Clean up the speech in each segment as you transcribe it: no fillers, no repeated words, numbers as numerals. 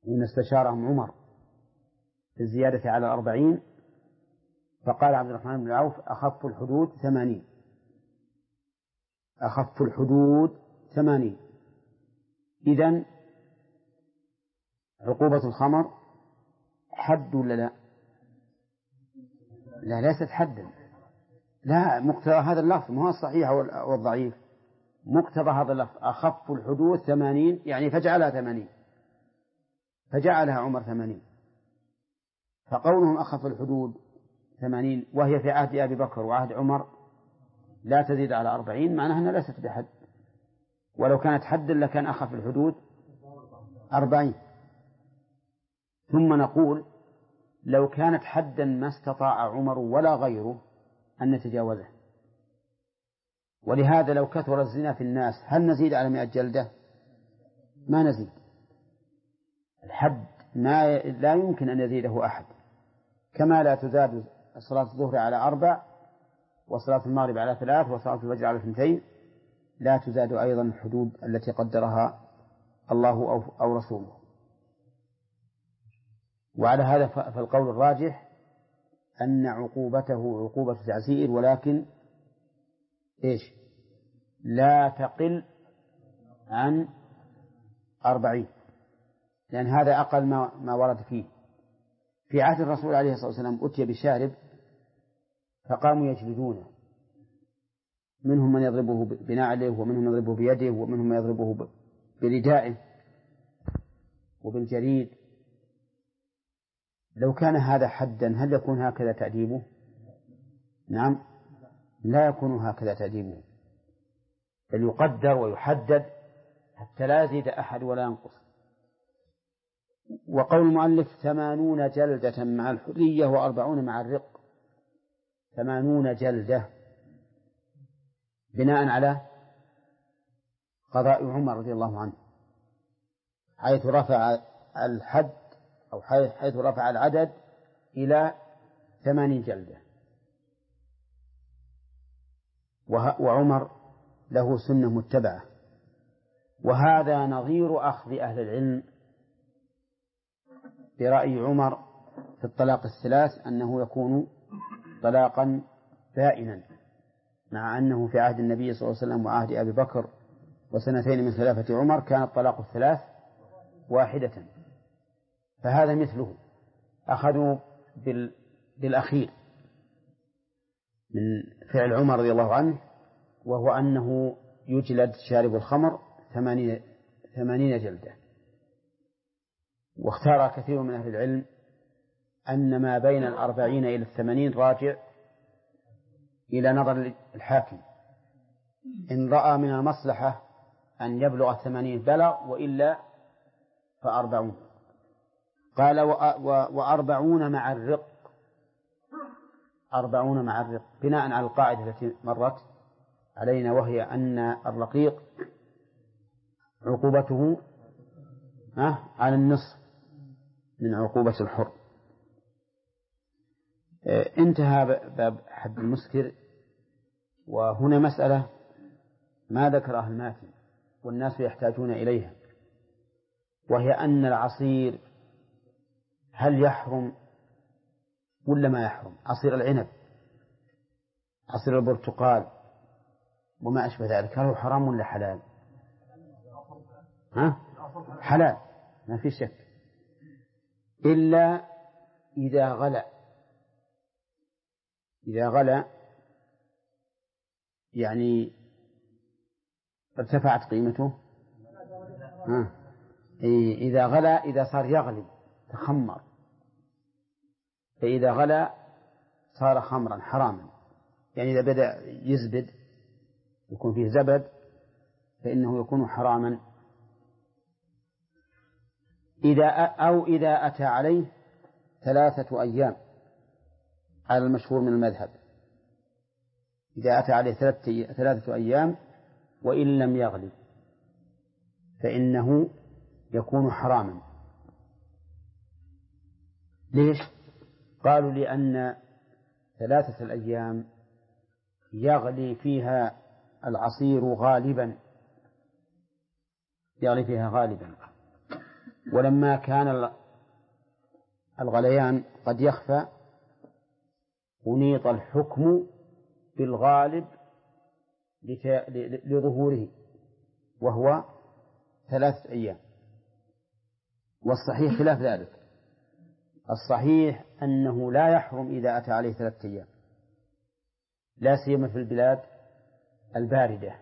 إن استشارهم عمر في الزيادة على 40، فقال عبد الرحمن بن عوف: أخف الحدود 80. أخف الحدود 80. إذن عقوبة الخمر حد ولا لا؟ لا، ليست حدا. لا، مقتضى هذا اللفظ، ما هو الصحيح والضعيف، مقتضى هذا اللفظ أخف الحدود 80، يعني فجعلها 80، فجعلها عمر 80. فقولهم أخف الحدود 80 وهي في عهد أبي بكر وعهد عمر لا تزيد على 40، معناها أنها ليست بحد، ولو كانت حدا لكان أخف الحدود 40. ثم نقول: لو كانت حدا ما استطاع عمر ولا غيره أن نتجاوزه. ولهذا لو كثر الزنا في الناس هل نزيد على 100 جلدة؟ ما نزيد. الحد لا يمكن أن يزيده أحد، كما لا تزاد صلاة الظهر على 4 وصلاة المغرب على 3 وصلاة الفجر على 2، لا تزاد أيضا الحدود التي قدرها الله أو رسوله. وعلى هذا فالقول الراجح أن عقوبته عقوبة تعزير، ولكن لا تقل عن 40، لأن هذا أقل ما ورد فيه. في عهد الرسول عليه الصلاة والسلام أتي بشارب فقاموا يجلدونه، منهم من يضربه بنعله، ومنهم من يضربه بيده، ومنهم من يضربه بردائه وبالجريد. لو كان هذا حدا هل يكون هكذا تأديبه؟ نعم، لا يكون هكذا تأديبه، بل يقدر ويحدد حتى لا يزيد أحد ولا ينقص. وقول المؤلف 80 جلدة مع الحرية و40 مع الرق، 80 جلدة بناء على قضاء عمر رضي الله عنه، حيث رفع الحد أو حيث رفع العدد إلى 80 جلدة. وعمر له سنة متبعة، وهذا نظير أخذ أهل العلم برأي عمر في الطلاق الثلاث أنه يكون طلاقا بائنا، مع أنه في عهد النبي صلى الله عليه وسلم وعهد أبي بكر وسنتين من خلافة عمر كان الطلاق الثلاث واحدة. فهذا مثله، أخذوا بالأخير من فعل عمر رضي الله عنه، وهو أنه يجلد شارب الخمر 80 جلدة. واختار كثير من أهل العلم أن ما بين 40 إلى 80 راجع إلى نظر الحاكم، إن رأى من المصلحة أن يبلغ 80 بلغ، وإلا ف40. قال: و40 مع الرق، 40 مع الرق بناء على القاعدة التي مرت علينا، وهي أن الرقيق عقوبته على النصف من عقوبة الحر. انتهى باب حد المسكر. وهنا مسألة ما ذكرها الماتن والناس يحتاجون إليها، وهي أن العصير هل يحرم ولا ما يحرم؟ عصير العنب، عصير البرتقال وما أشبه ذلك، هل هو حرام ولا حلال؟ حلال ما في شك، إلا إذا غلى. إذا غلى يعني ارتفعت قيمته. إذا غلى، إذا صار يغلي تخمر، فإذا غلى صار خمرا حراما، يعني إذا بدأ يزبد يكون فيه زبد فإنه يكون حراما. إذا أتى عليه 3 أيام على المشهور من المذهب، إذا أتى عليه 3 أيام وإن لم يغلي فإنه يكون حراما. ليش؟ قالوا: لأن 3 الأيام يغلي فيها العصير غالبا، يغلي فيها غالبا، ولما كان الغليان قد يخفى أنيط الحكم بالغالب لظهوره وهو 3 أيام، والصحيح خلاف ذلك. الصحيح أنه لا يحرم إذا أتى عليه 3 أيام، لا سيما في البلاد الباردة.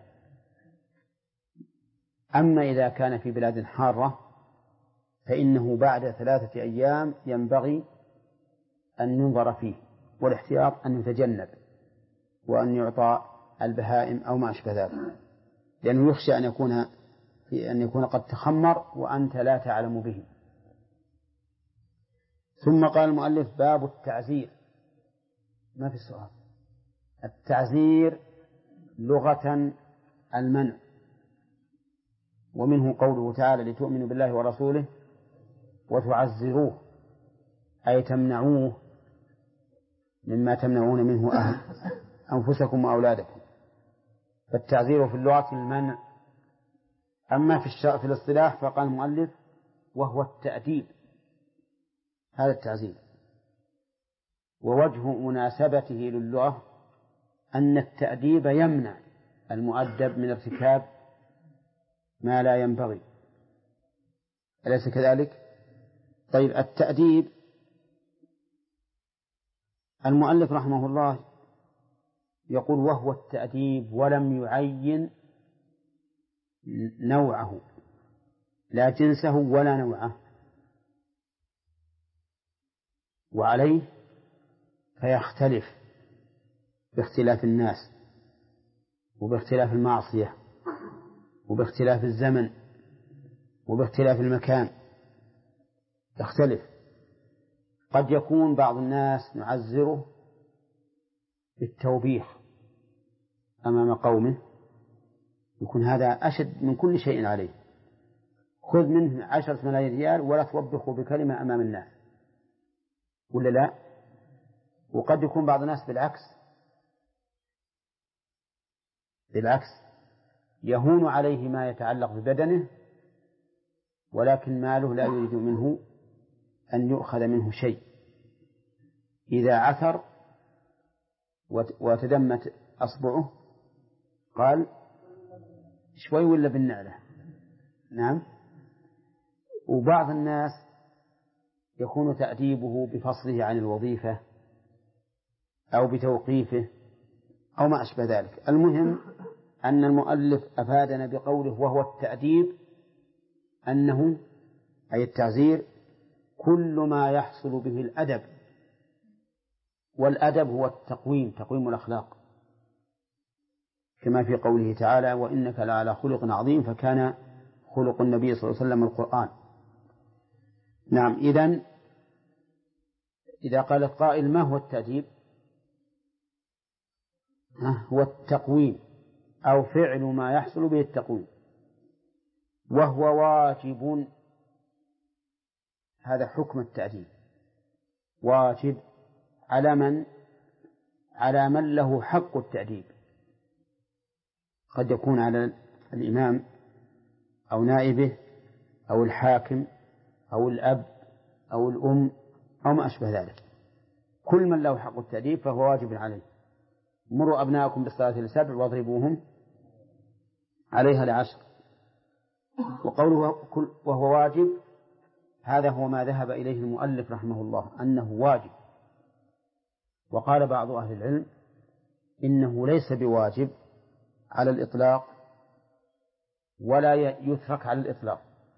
أما إذا كان في بلاد حارة فإنه بعد 3 أيام ينبغي أن ينظر فيه، والاحتياط أن يتجنب وأن يعطى البهائم أو ما أشبه ذلك، لأنه يخشى أن يكون قد تخمر وأنت لا تعلم به. ثم قال المؤلف: باب التعزير. ما في السؤال. التعزير لغة المنع، ومنه قوله تعالى: لتؤمنوا بالله ورسوله وتعزروه، أي تمنعوه مما تمنعون منه أنفسكم وأولادكم. فالتعزير في اللغة المنع. أما في الاصطلاح فقال المؤلف: وهو التأديب. هذا التعزير. ووجه مناسبته للغة أن التأديب يمنع المؤدب من ارتكاب ما لا ينبغي، أليس كذلك؟ طيب، التأديب المؤلف رحمه الله يقول: وهو التأديب، ولم يعين نوعه، لا جنسه ولا نوعه، وعليه فيختلف باختلاف الناس وباختلاف المعصية وباختلاف الزمن وباختلاف المكان، يختلف. قد يكون بعض الناس نعزره بالتوبيخ أمام قومه، يكون هذا أشد من كل شيء عليه، خذ منه 10 ملايين ريال ولا توبخه بكلمة أمام الناس، ولا لا؟ وقد يكون بعض الناس بالعكس يهون عليه ما يتعلق ببدنه، ولكن ماله لا يريد منه أن يؤخذ منه شيء. إذا عثر وتدمت أصبعه قال: شوي ولا بالنعلة. نعم. وبعض الناس يكون تأديبه بفصله عن الوظيفة أو بتوقيفه أو ما أشبه ذلك. المهم أن المؤلف أفادنا بقوله وهو التأديب أنه أي التعزير كل ما يحصل به الأدب، والأدب هو التقويم، تقويم الأخلاق، كما في قوله تعالى: وإنك لعلى خلق عظيم، فكان خلق النبي صلى الله عليه وسلم القرآن. نعم. إذا قال القائل: ما هو التأديب؟ هو التقويم أو فعل ما يحصل به التقويم، وهو واجب. هذا حكم التأديب، واجب على من له حق التأديب. قد يكون على الإمام أو نائبه أو الحاكم أو الأب أو الأم أو ما أشبه ذلك. كل من له حق التأديب فهو واجب عليه. مروا أبناءكم بالصلاة ل7 واضربوهم عليها ل10. وقوله وهو واجب هذا هو ما ذهب إليه المؤلف رحمه الله، أنه واجب. وقال بعض أهل العلم إنه ليس بواجب على الإطلاق ولا يترك على الإطلاق،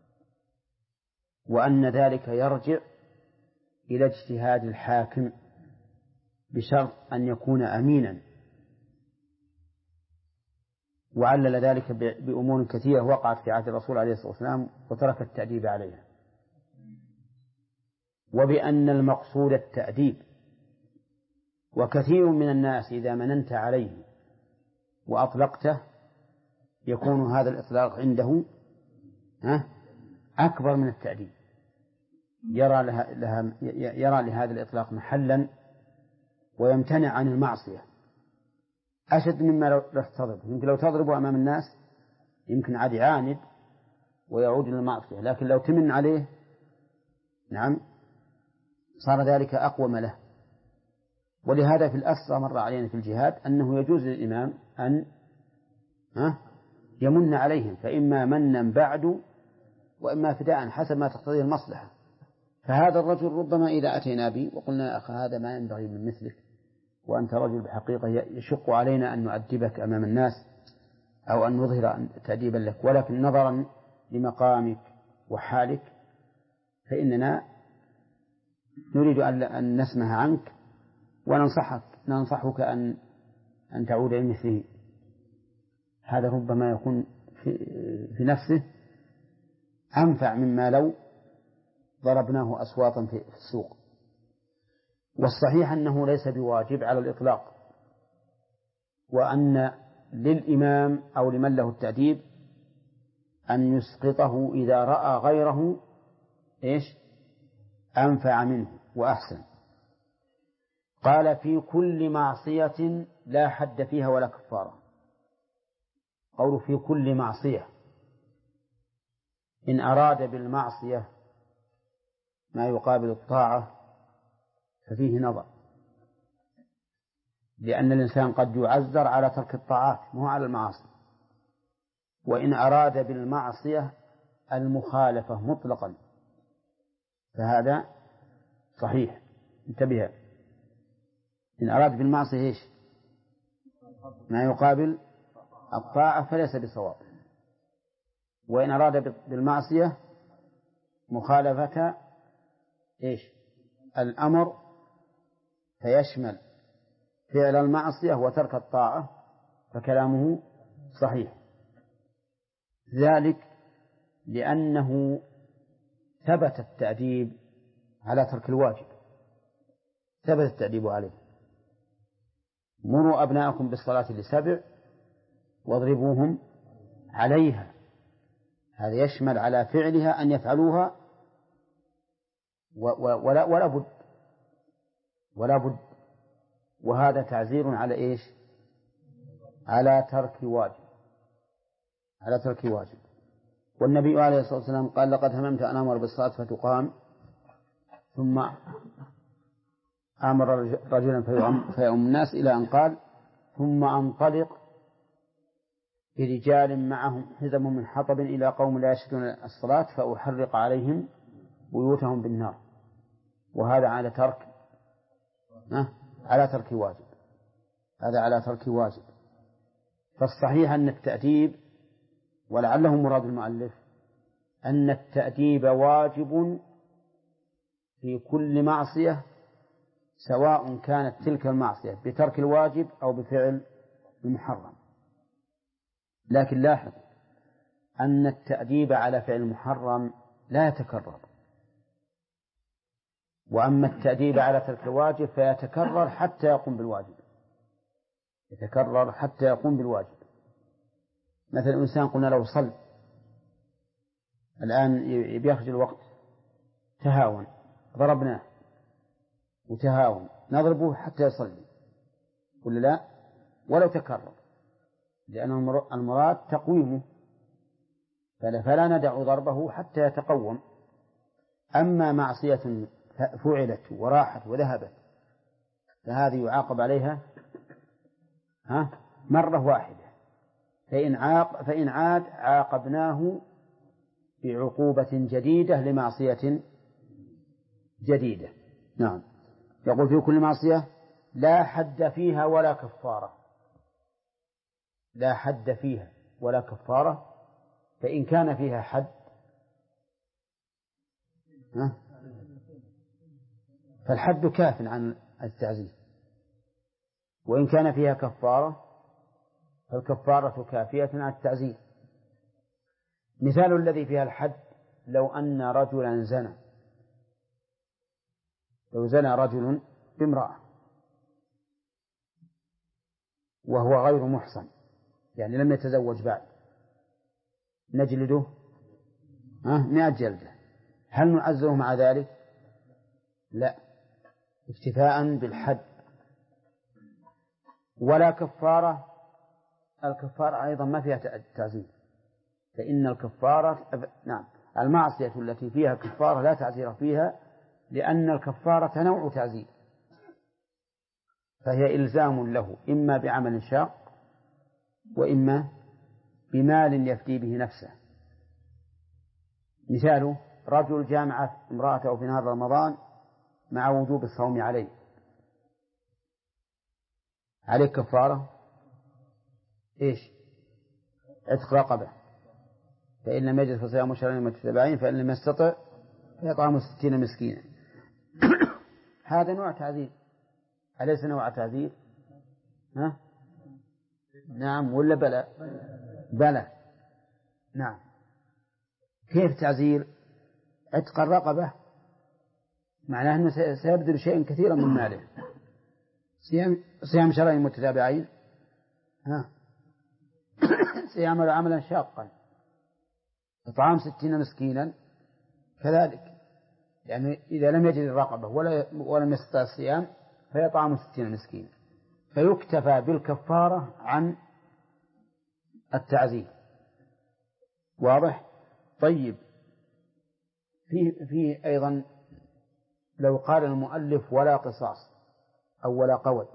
وأن ذلك يرجع إلى اجتهاد الحاكم بشرط أن يكون أمينا. وعلل ذلك بأمور كثيرة وقعت في عهد الرسول عليه الصلاة والسلام وترك التأديب عليها، وبأن المقصود التأديب. وكثير من الناس إذا مننت عليه وأطلقته يكون هذا الإطلاق عنده أكبر من التأديب، يرى لهذا الإطلاق محلا ويمتنع عن المعصية أشد مما لو تضربه. يمكن لو تضربه أمام الناس يمكن عاد يعاند ويعود إلى المعصية، لكن لو تمن عليه نعم صار ذلك أقوم له. ولهذا في الأسرى مر علينا في الجهاد أنه يجوز للإمام أن يمن عليهم، فإما منا بعد وإما فداء حسب ما تقتضيه المصلحة. فهذا الرجل ربما إذا أتينا به وقلنا يا أخي هذا ما ينبغي من مثلك، وأنت رجل بحقيقة يشق علينا أن نؤدبك أمام الناس أو أن نظهر تأديبا لك، ولكن نظرا لمقامك وحالك فإننا نريد أن نسمع عنك وننصحك أن تعود إلى مثله. هذا ربما يكون في نفسه أنفع مما لو ضربناه أصواتا في السوق. والصحيح أنه ليس بواجب على الإطلاق، وأن للإمام أو لمن له التأديب أن يسقطه إذا رأى غيره أنفع منه وأحسن. قال في كل معصية لا حد فيها ولا كفارة. قول في كل معصية، إن أراد بالمعصية ما يقابل الطاعة ففيه نظر، لأن الإنسان قد يعذر على ترك الطاعات مو على المعاصي. وإن أراد بالمعصية المخالفة مطلقا فهذا صحيح، انتبه. إن أراد بالمعصية ما يقابل الطاعة فليس بصواب. وإن أراد بالمعصية مخالفة الأمر فيشمل فعل المعصية وترك الطاعة فكلامه صحيح. ذلك لأنه ثبت التأديب على ترك الواجب، ثبت التأديب عليه. مروا أبناءكم بالصلاة ل7 واضربوهم عليها. هذا يشمل على فعلها أن يفعلوها ولا بد. وهذا تعزير على على ترك واجب. والنبي عليه الصلاة والسلام قال لقد هممت أن أمر بالصلاة فتقام ثم أمر رجلا فيؤم الناس إلى أن قال ثم أنطلق برجال معهم حزم من حطب إلى قوم لا يشهدون الصلاة فأحرق عليهم بيوتهم بالنار. وهذا على ترك واجب. هذا على ترك واجب. فالصحيح أن التأديب، ولعله مراد المؤلف، أن التأديب واجب في كل معصية سواء كانت تلك المعصية بترك الواجب أو بفعل المحرم. لكن لاحظ أن التأديب على فعل المحرم لا يتكرر، وأما التأديب على ترك الواجب فيتكرر حتى يقوم بالواجب. مثلا إنسان قلنا له صل، الآن بيخرج الوقت، تهاون، ضربناه وتهاون، نضربه حتى يصلي ولا لا؟ ولو تكرر، لأن المراد تقويمه، فلا ندع ضربه حتى يتقوم. أما معصية فعلت وراحت وذهبت فهذه يعاقب عليها مرة واحدة، فإن عاد عاقبناه بعقوبة جديدة لمعصية جديدة. نعم. يقول في كل معصية لا حد فيها ولا كفارة. لا حد فيها ولا كفارة، فإن كان فيها حد فالحد كاف عن التعزير، وإن كان فيها كفارة فالكفارة كافية عن التعزير. مثال الذي فيها الحد لو أن رجلا زنى، لو زنى رجل بامرأة وهو غير محصن، يعني لم يتزوج بعد، نجلده 100 جلدة. هل نعزره مع ذلك؟ لا، اكتفاء بالحد. ولا كفارة. الكفارة أيضا ما فيها تعزير، فإن الكفارة المعصية التي فيها كفارة لا تعزير فيها لأن الكفارة نوع تعزير، فهي إلزام له إما بعمل شاق وإما بمال يفدي به نفسه. مثاله رجل جامع امرأته في نهار رمضان مع وجوب الصوم عليه كفارة إيش؟ عتق رقبة، فإن لم يجد فصيام شهرين متتابعين، فإن لم يستطع فإطعام 60 مسكينا. هذا نوع تعذيب، أليس نوع تعذيب؟ ها؟ نعم ولا بلى؟ بلى. نعم. كيف تعزير؟ عتق الرقبة معناه أنه سيبذل شيئا كثيرا من ماله. صيام شهرين متتابعين، ها؟ سيعمل عملا شاقا. إطعام 60 مسكينا كذلك، يعني إذا لم يجد الرقبة ولم يستطع الصيام فيطعم 60 مسكينا، فيكتفى بالكفارة عن التعزير. واضح؟ طيب، في أيضا لو قال المؤلف ولا قصاص أو ولا قود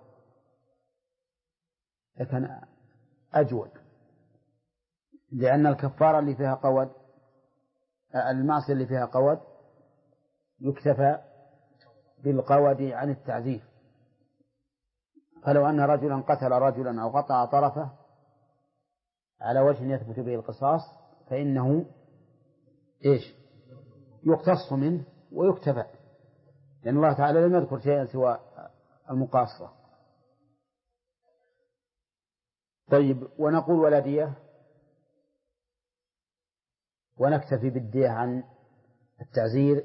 لكن أجود، لأن الكفارة اللي فيها قود، المعصية اللي فيها قود يكتفى بالقود عن التعذير. فلو أن رجلا قتل رجلا أو قطع طرفه على وجه يثبت به القصاص فإنه إيش؟ يقتص منه ويكتفى، لأن الله تعالى لم يذكر شيئا سوى المقاصة. طيب، ونقول ولا دية، ونكتفي بالدية عن التعزير.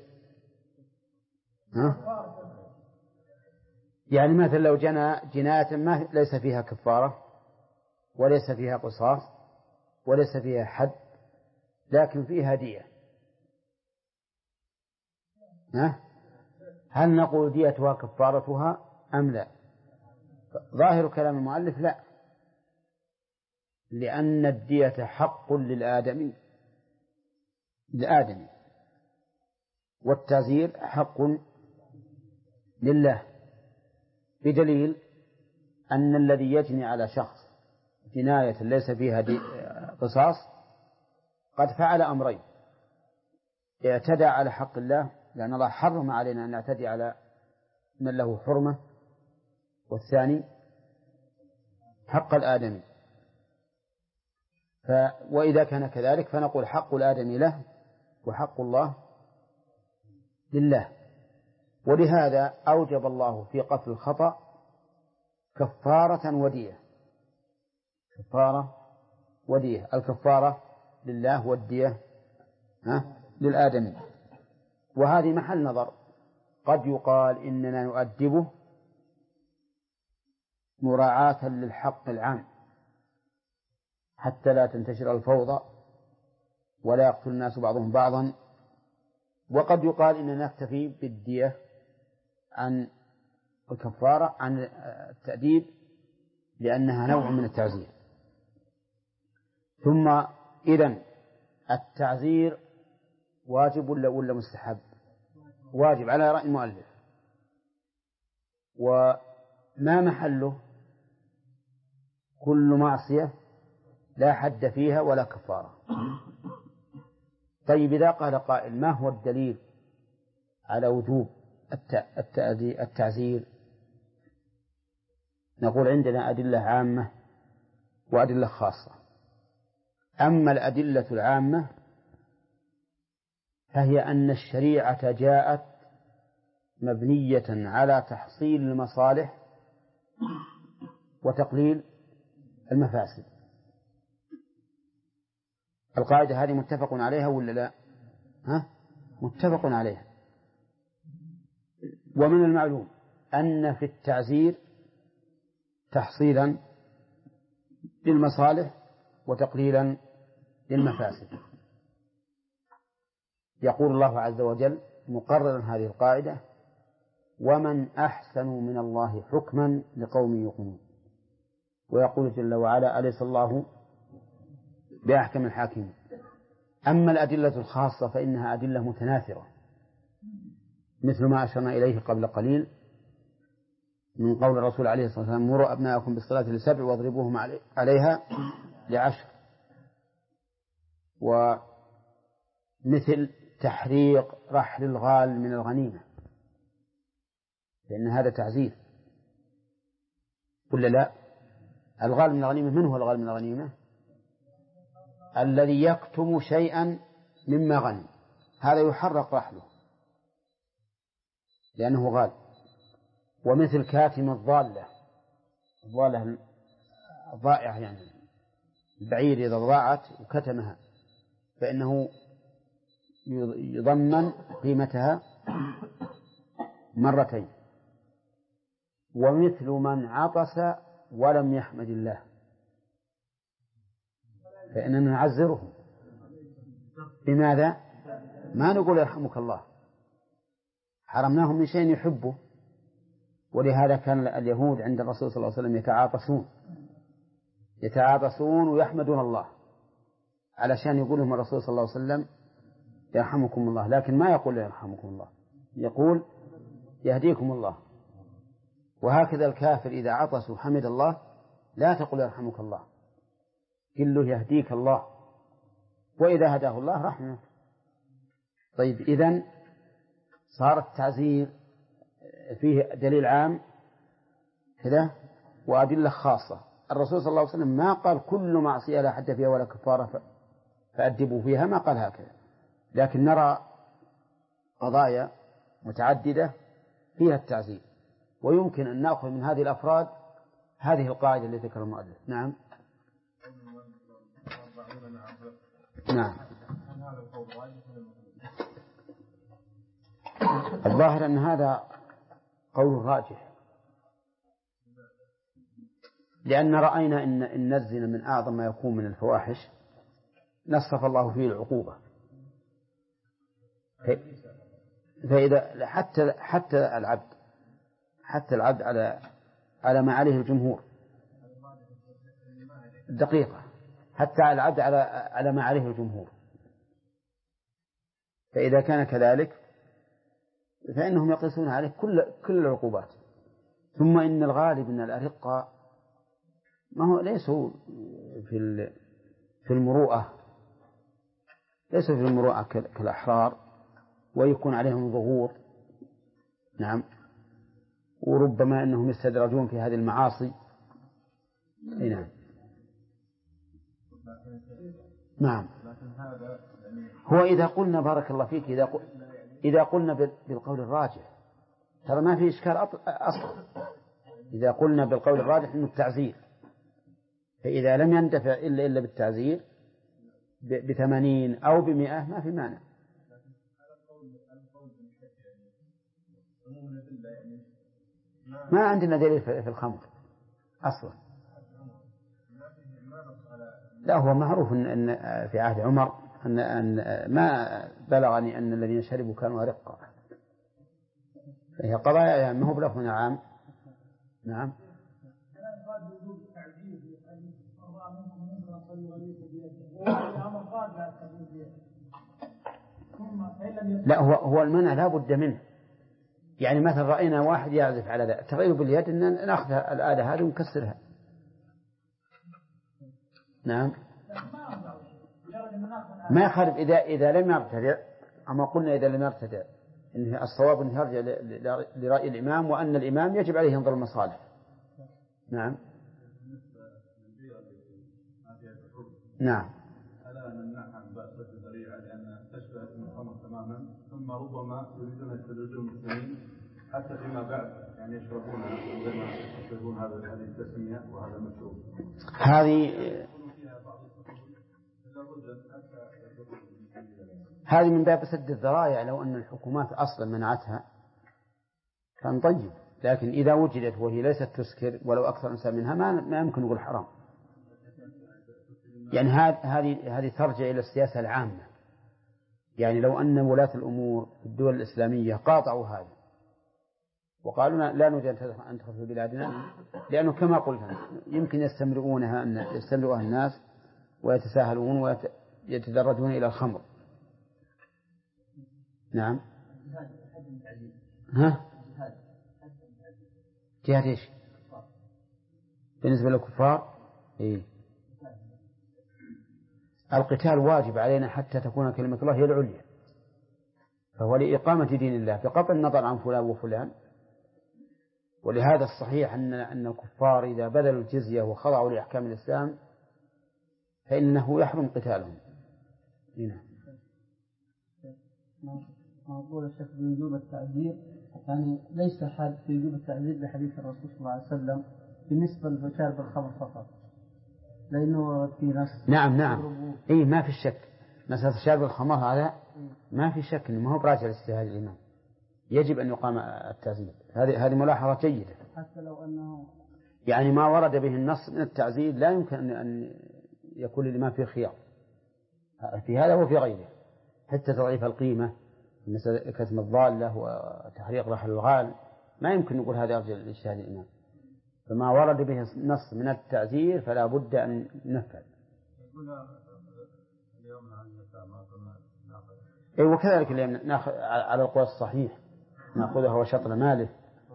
يعني مثلا لو جنى جناية ما ليس فيها كفارة وليس فيها قصاص وليس فيها حد لكن فيها دية، هل نقول ديتها كفارتها أم لا؟ ظاهر كلام المؤلف لا، لأن الدية حق للآدمي والتعزير حق لله، بدليل أن الذي يجني على شخص جناية ليس فيها قصاص قد فعل أمرين: اعتدى على حق الله، لأن الله حرم علينا أن نعتدي على من له حرمة، والثاني حق الآدمي. وإذا كان كذلك فنقول حق الآدمي له وحق الله لله. ولهذا أوجب الله في قتل الخطأ كفارة ودية. الكفارة لله والدية للآدمي. وهذه محل نظر، قد يقال إننا نؤدبه مراعاة للحق العام حتى لا تنتشر الفوضى ولا يقتل الناس بعضهم بعضا، وقد يقال إننا نكتفي بالدية عن الكفارة عن التأديب لأنها نوع من التعزير. ثم إذن التعزير واجب ولا مستحب؟ واجب على رأي المؤلف. وما محله؟ كل معصية لا حد فيها ولا كفارة. طيب، إذا قال قائل ما هو الدليل على وجوب التعزير؟ نقول عندنا أدلة عامة وأدلة خاصة. أما الأدلة العامة فهي أن الشريعة جاءت مبنية على تحصيل المصالح وتقليل المفاسد. القاعدة هذه متفق عليها ولا لا؟ متفق عليها. ومن المعلوم أن في التعزير تحصيلا للمصالح وتقليلا للمفاسد. يقول الله عز وجل مقررا هذه القاعدة: ومن أحسن من الله حكما لقوم يوقنون. ويقول جل وعلا: أليس الله بأحكم الحاكمين. أما الأدلة الخاصة فإنها أدلة متناثرة مثل ما أشرنا إليه قبل قليل من قول الرسول عليه الصلاة والسلام: مروا أبناءكم بالصلاة ل7 واضربوهم عليها ل10. ومثل تحريق رحل الغال من الغنيمة، لأن هذا تعزير ولا لا؟ الغال من الغنيمة، من هو الغال من الغنيمة؟ الذي يكتم شيئا مما غنم، هذا يحرق رحله لأنه غال. ومثل كاتم الضالة الضائعة، يعني البعير إذا ضاعت وكتمها فإنه يضمن قيمتها مرتين. ومثل من عطس ولم يحمد الله فإننا نعزره. بماذا؟ ما نقول يرحمك الله، حرمناهم من شيء يحبه. ولهذا كان اليهود عند الرسول صلى الله عليه وسلم يتعاطسون ويحمدون الله، علشان يقول لهم الرسول صلى الله عليه وسلم: يرحمكم الله. لكن ما يقول يرحمكم الله، يقول يهديكم الله. وهكذا الكافر إذا عطس وحمد الله لا تقول يرحمك الله، قل له يهديك الله، وإذا هداه الله رحمه. طيب، إذن صار التعزير فيه دليل عام كذا وأدلة خاصة. الرسول صلى الله عليه وسلم ما قال كل معصية لا حد فيها ولا كفارة فأدبوا فيها، ما قال هكذا. لكن نرى قضايا متعددة فيها التعزير، ويمكن أن نأخذ من هذه الأفراد هذه القاعدة التي ذكر المؤلف. نعم. نعم. الظاهر أن هذا قول راجح، لأن رأينا إن الزنا من أعظم ما يكون من الفواحش، نصف الله فيه العقوبة. فإذا حتى العبد على ما عليه الجمهور، دقيقة، حتى العبد على ما عليه الجمهور. فإذا كان كذلك فإنهم يقيسون عليه كل العقوبات. ثم إن الغالب أن الأرقة ما هو ليسوا في المروءة، ليسوا في المروءة كالأحرار، ويكون عليهم ضغوط. نعم. وربما أنهم يستدرجون في هذه المعاصي. نعم. نعم. هو إذا قلنا بارك الله فيك، إذا قلنا بالقول الراجح ترى ما في إشكال أصلا. إذا قلنا بالقول الراجح إنه التعزير، فإذا لم يندفع إلا بالتعزير ب80 أو ب100 ما في مانع. ما عندنا دليل في الخمر أصلا. لا، هو معروف أن في عهد عمر أن ما بلغني أن الذين شربوا كانوا أرقا. هي قضايا يعني ما هو بلغ من عام. نعم. لا، هو المنع لا بد منه. يعني مثلا رأينا واحد يعزف على ذا، تغير باليد أن نأخذ الآلة هذه ونكسرها. نعم. ما يخالف إذا لم يرتدع. أما قلنا إذا لم يرتدع إن الصواب أن يرجع لرأي الإمام، وأن الإمام يجب عليه ينظر المصالح. نعم. نعم. ألا نمنعها عن بأس الذريعة لأنها تشبه الخمر تماما، ثم ربما يريدون يستدرجون المسلمين حتى فيما بعد يعني يشربونها زي ما يشربون هذه التسمية وهذا المشروب. هذه من باب سد الذرائع. لو أن الحكومات أصلا منعتها كان طيب، لكن إذا وجدت وهي ليست تسكر ولو أكثر إنسان منها ما يمكن نقول حرام. يعني هذه ترجع إلى السياسة العامة. يعني لو أن ولاة الأمور في الدول الإسلامية قاطعوا هذا وقالوا لا نريد أن تدخل في بلادنا، لأنه كما قلت يمكن يستمرئونها الناس ويتساهلون ويتدرجون إلى الخمر. نعم. ها؟ جهاد إيش؟ بالنسبة للكفار إيه؟ القتال واجب علينا حتى تكون كلمة الله هي العليا، فهو لإقامة دين الله بقطع النظر عن فلان وفلان. ولهذا الصحيح أن الكفار إذا بذلوا الجزية وخضعوا لأحكام الإسلام فإنه يحرم قتالهم. هنا معقول الشيخ بوجوب التعذير، يعني ليس حد في وجوب التعذير بحديث الرسول صلى الله عليه وسلم بالنسبة لشارب الخمر فقط، لأنه في ناس نعم إيه ما في شك. مسألة شارب الخمر هذا ما في شك إنه ما هو براجع لاجتهاد الإمام، يجب أن يقام التعزير. هذه ملاحظة جيدة. حتى لو أنه يعني ما ورد به النص من التعزير لا يمكن أن يكون الإمام فيه خيار في هذا وفي غيره، حتى تضعيف القيمة مثل كتم الضالة وتحريق رحل الغال ما يمكن نقول هذا يرجع لاجتهاد الإمام. فما ورد به النص من التعزير فلا بد أن ينفذ. وكذلك اليوم ناخذ على القول الصحيح نأخذها وشطر ماله.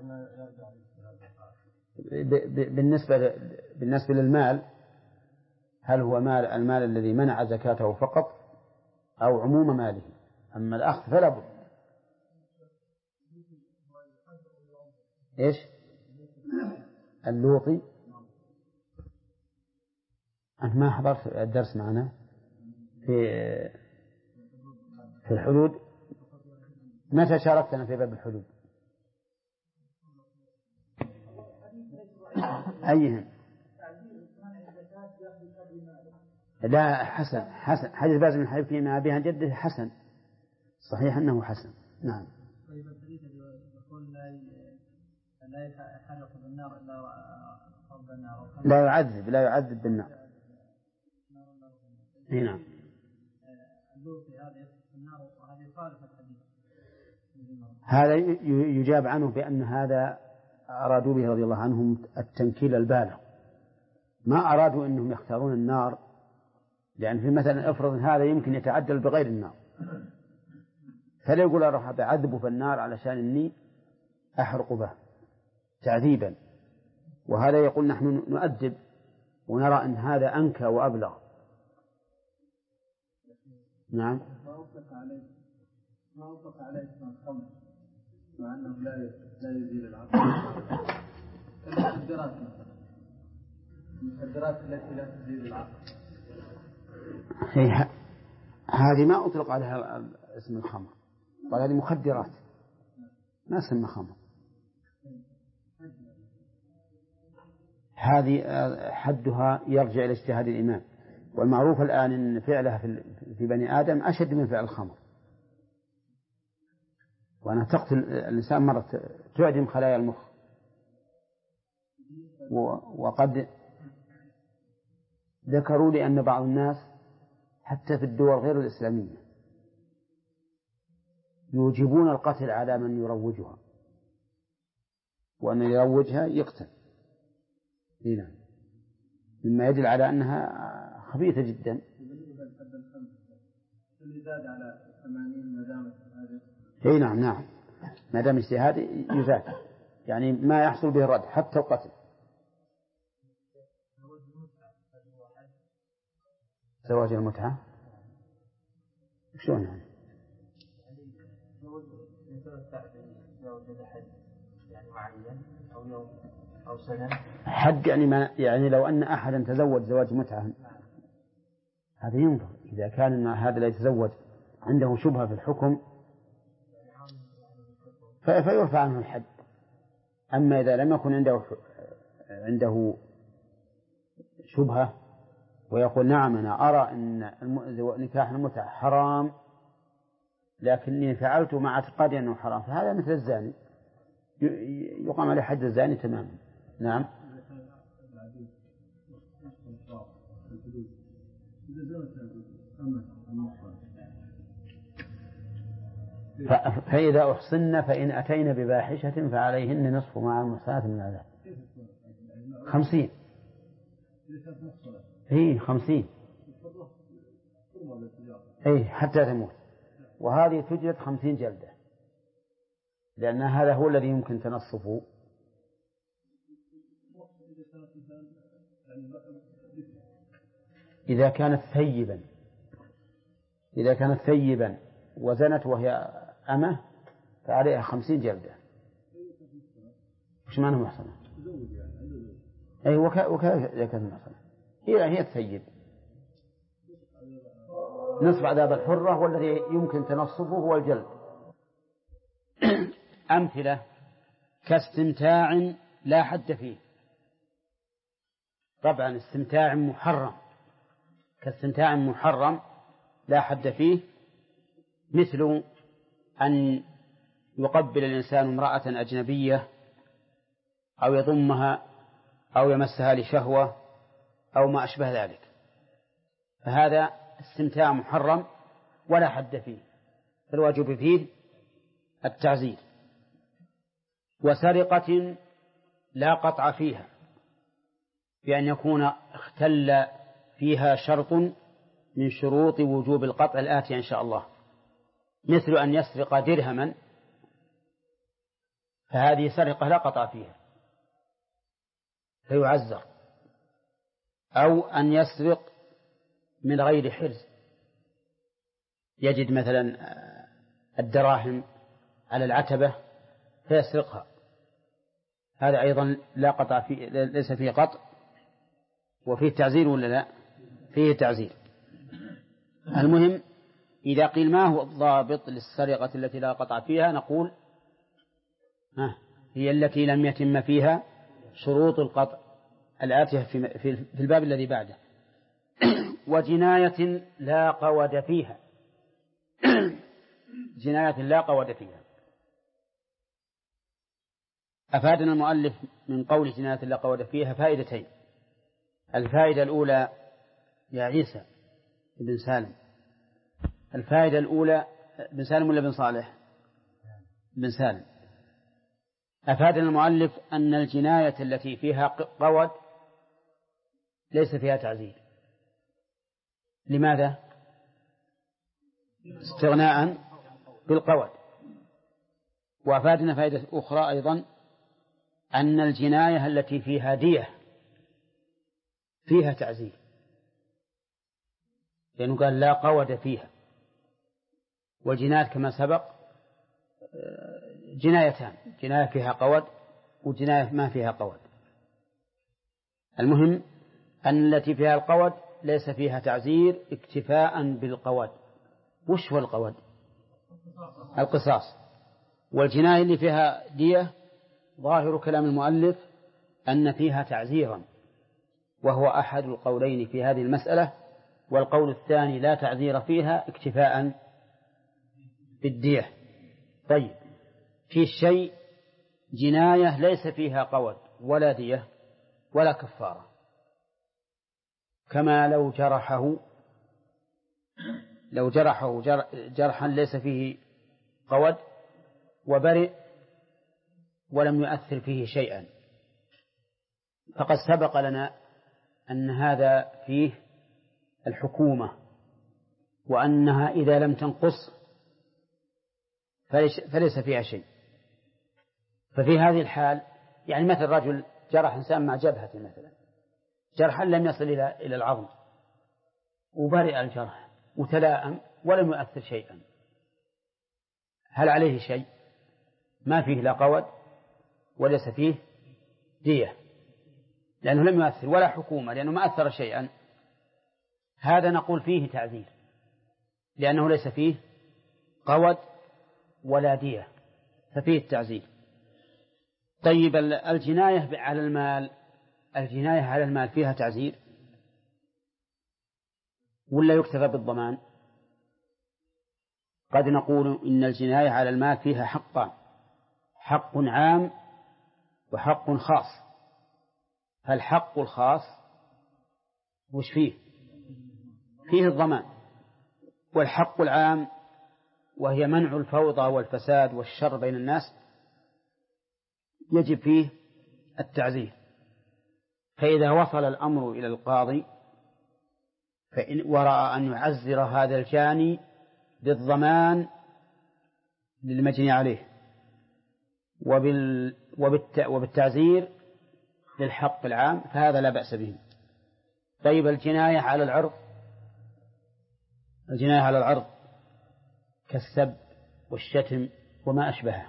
بالنسبة للمال هل هو المال الذي منع زكاته فقط أو عموم ماله؟ أما الأخذ فلا بد. إيش اللوطي؟ أنت ما حضرت الدرس معنا في الحدود؟ متى شاركتنا في باب الحدود؟ أيهم؟ لا حسن حديث باز من حديث فيما بها جده حسن، صحيح أنه حسن. نعم. طيب الحديث يقول لا يحرق بالنار إلا رب النار، لا يعذب بالنار. هنا هذا يجاب عنه بأن هذا أرادوا به رضي الله عنهم التنكيل البالغ، ما أرادوا أنهم يختارون النار، لأن في مثلا افرض هذا يمكن يتعدل بغير النار، فلا يقول أروح أعذبه في النار علشان إني أحرق به تعذيبا. وهذا يقول نحن نؤدب ونرى أن هذا أنكى وأبلغ. نعم. ما أطلق عليه اسم الخمر مع أنه لا يزيل العقل. المخدرات مثلا، المخدرات التي لا تزيل العقل هذه ما أطلق عليها اسم الخمر، قال هذه مخدرات ما اسمها خمر. هذه حدها يرجع إلى اجتهاد الإمام، والمعروف الآن أن فعلها في بني آدم أشد من فعل الخمر، وأنا تقتل الإنسان مرة تعدم خلايا المخ. وقد ذكروا لي أن بعض الناس حتى في الدول غير الإسلامية يوجبون القتل على من يروجها، وأن يروجها يقتل. هنا مما يدل على أنها خبيثة جدا. نعم ما دام اجتهاد يزاد، يعني ما يحصل به الرد حتى القتل. زواج المتعة شلون يعني؟ حد يعني ما يعني لو أن أحدا تزوج زواج متعة هذا ينظر، إذا كان هذا لا يتزوج عنده شبهة في الحكم فيرفع عنه الحد. أما إذا لم يكن عنده شبهة ويقول نعم أنا أرى أن نكاح المتعة حرام لكني فعلت مع اعتقادي أنه حرام، فهذا مثل الزاني يقام عليه حد الزاني تماما. نعم. فإذا أحصن فإن أتين بفاحشة فعليهن نصف ما المحصنات من العذاب. 50 50 حتى تموت، وهذه تجلد 50 جلدة لأن هذا هو الذي يمكن تنصفه. إذا كانت ثيبا وزنت وهي أمة فعليها 50 جلدة. وش معنى محصنة؟ أي وكذا كانت محصنة. هي الثيب. نصف عذاب الحرة والذي يمكن تنصفه هو الجلد. أمثلة كاستمتاع لا حد فيه. طبعا استمتاع محرم، كاستمتاع محرم لا حد فيه، مثل أن يقبل الإنسان امرأة أجنبية أو يضمها أو يمسها لشهوة أو ما أشبه ذلك، فهذا استمتاع محرم ولا حد فيه، فالواجب فيه التعزير. وسرقة لا قطع فيها، بأن يكون اختل فيها شرط من شروط وجوب القطع الآتي إن شاء الله، مثل أن يسرق درهما، فهذه سرقة لا قطع فيها فيعزر، أو أن يسرق من غير حرز، يجد مثلا الدراهم على العتبة فيسرقها، هذا أيضا لا قطع فيه، ليس فيه قطع وفيه تعزير ولا لا؟ فيه تعزير. المهم إذا قيل ما هو الضابط للسرقة التي لا قطع فيها، نقول هي التي لم يتم فيها شروط القطع الآتية في الباب الذي بعده. وجناية لا قود فيها. جناية لا قود فيها. أفادنا المؤلف من قول جناية لا قود فيها فائدتين. الفائدة الأولى يا عيسى بن سالم، الفائدة الأولى بن سالم ولا بن صالح؟ بن سالم. أفادنا المؤلف أن الجناية التي فيها قود ليس فيها تعزير. لماذا؟ استغناء بالقود. وأفادنا فائدة أخرى أيضا، أن الجناية التي فيها دية فيها تعزير، لأنه قال لا قود فيها. والجناية كما سبق جنايتان، جناية فيها قود وجناية ما فيها قود. المهم أن التي فيها القود ليس فيها تعزير اكتفاء بالقود. وش هو القود؟ القصاص. والجناية اللي فيها دية ظاهر كلام المؤلف أن فيها تعزيرا، وهو أحد القولين في هذه المسألة. والقول الثاني لا تعزير فيها اكتفاء بالدية. طيب، في شيء جناية ليس فيها قود ولا دية ولا كفارة، كما لو جرحه جرحا ليس فيه قود وبرئ ولم يؤثر فيه شيئا، فقد سبق لنا أن هذا فيه الحكومة، وأنها إذا لم تنقص فليس فيها شيء. ففي هذه الحال يعني مثل رجل جرح إنسان مع جبهة مثلا، جرحا لم يصل إلى العظم وبرئ الجرح وتلائم ولم يؤثر شيئا، هل عليه شيء؟ ما فيه لا قود وليس فيه دية، لأنه لم يؤثر، ولا حكومة لأنه ما أثر شيئا. هذا نقول فيه تعزير لأنه ليس فيه قود ولا دية، ففيه التعزير. طيب، الجناية على المال، الجناية على المال فيها تعزير ولا يكتفى بالضمان؟ قد نقول إن الجناية على المال فيها حقان، حق عام وحق خاص. فالحق الخاص وش فيه؟ فيه الضمان. والحق العام وهي منع الفوضى والفساد والشر بين الناس يجب فيه التعزير. فإذا وصل الأمر إلى القاضي ورأى أن يعزر هذا الجاني بالضمان للمجني عليه وبالتعزير للحق العام فهذا لا بأس به. طيب الجناية على العرض، الجناية على العرض كالسب والشتم وما أشبهه،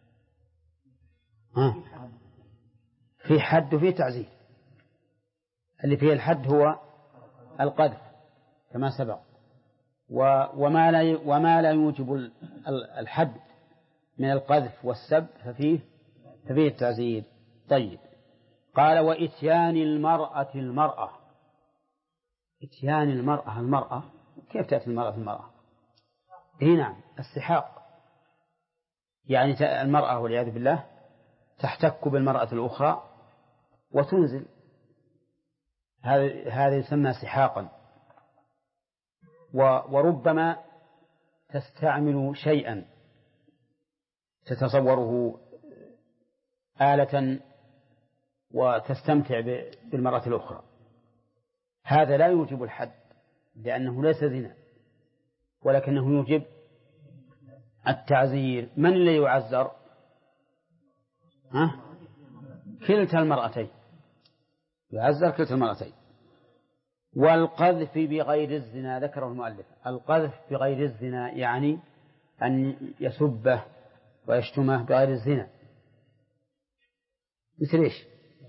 في حد وفي تعزير. اللي فيه الحد هو القذف كما سبق، وما لا يوجب الحد من القذف والسب ففيه التعزير. طيب قال وإتيان المرأة إتيان المرأة كيف تأتي المرأة؟ إيه نعم، السحاق، يعني المرأة والعياذ بالله تحتك بالمرأة الأخرى وتنزل، هذا يسمى سحاقا. وربما تستعمل شيئا تتصوره آلة وتستمتع بالمرأة الأخرى، هذا لا يوجب الحد لأنه ليس زنا، ولكنه يوجب التعزير. من اللي يعزر؟ كلتا المرأتين، يعزر كلتا المرأتين. والقذف بغير الزنا ذكره المؤلف، القذف بغير الزنا يعني أن يسبه ويشتمه بغير الزنا، مثل إيش؟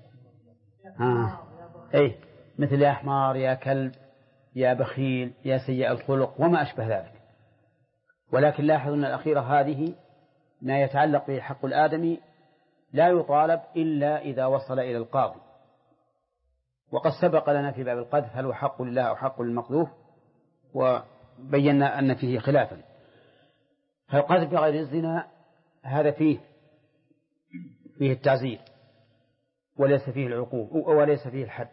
أي مثل يا حمار، يا كلب، يا بخيل، يا سيء الخلق وما أشبه ذلك. ولكن لاحظوا أن الأخيرة هذه ما يتعلق به حق الآدمي لا يطالب إلا إذا وصل إلى القاضي. وقد سبق لنا في باب القذف هل هو حق لله أو حق للمقذوف، وبينا أن فيه خلافا. فالقذف بغير الزنا هذا فيه التعزير وليس فيه العقوبة وليس فيه الحد.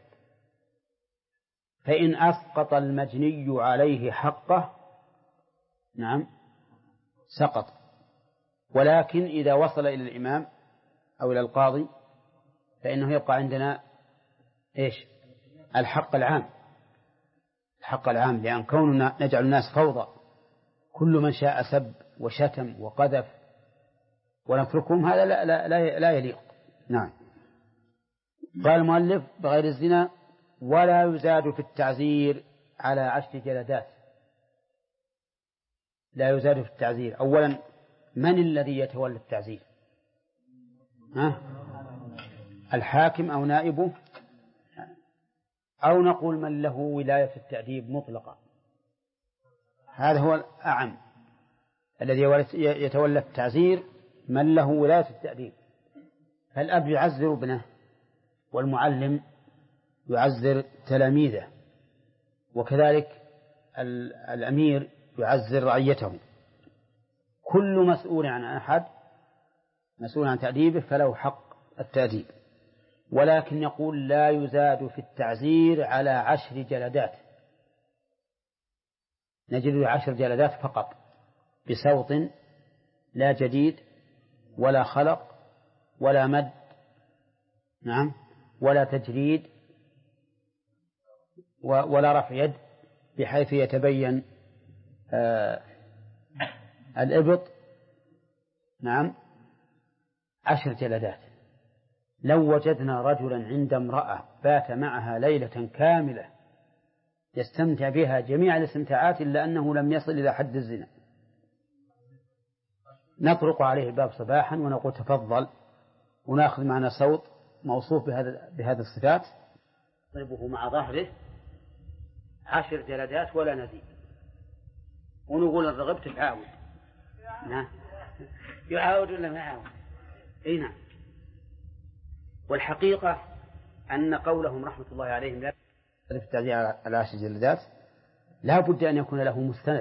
فإن أسقط المجني عليه حقه نعم سقط، ولكن إذا وصل إلى الإمام أو إلى القاضي فإنه يبقى عندنا إيش؟ الحق العام، الحق العام، لأن كوننا نجعل الناس فوضى كل من شاء سب وشتم وقذف ونتركهم هذا لا يليق. نعم. قال المؤلف بغير الزنا ولا يزاد في التعزير على 10 جلدات. لا يزاد في التعزير. أولا من الذي يتولى التعزير؟ الحاكم أو نائبه، أو نقول من له ولاية التأديب مطلقة، هذا هو الأعم. الذي يتولى التعزير من له ولاية التأديب، فالأب يعزر ابنه، والمعلم يعزر تلاميذه، وكذلك الأمير يعزر رعيته. كل مسؤول عن أحد مسؤول عن تأديبه فله حق التأديب. ولكن يقول لا يزاد في التعزير على 10 جلدات، نجد 10 جلدات فقط بصوت لا جديد ولا خلق ولا مد نعم ولا تجريد ولا رفع يد بحيث يتبين الإبط. نعم 10 جلدات. لو وجدنا رجلا عند امرأة بات معها ليلة كاملة يستمتع بها جميع الاستمتاعات إلا أنه لم يصل إلى حد الزنا، نطرق عليه الباب صباحا ونقول تفضل، ونأخذ معنا صوت موصوف بهذه الصفات نضربه مع ظهره 10 جلدات ولا نزيد، ونقول الرغبت تعاود. نعم يعاود ولا ما يعاود؟ اي نعم. والحقيقة أن قولهم رحمة الله عليهم لا في التعزير على 10 جلدات لا بد أن يكون له مستند،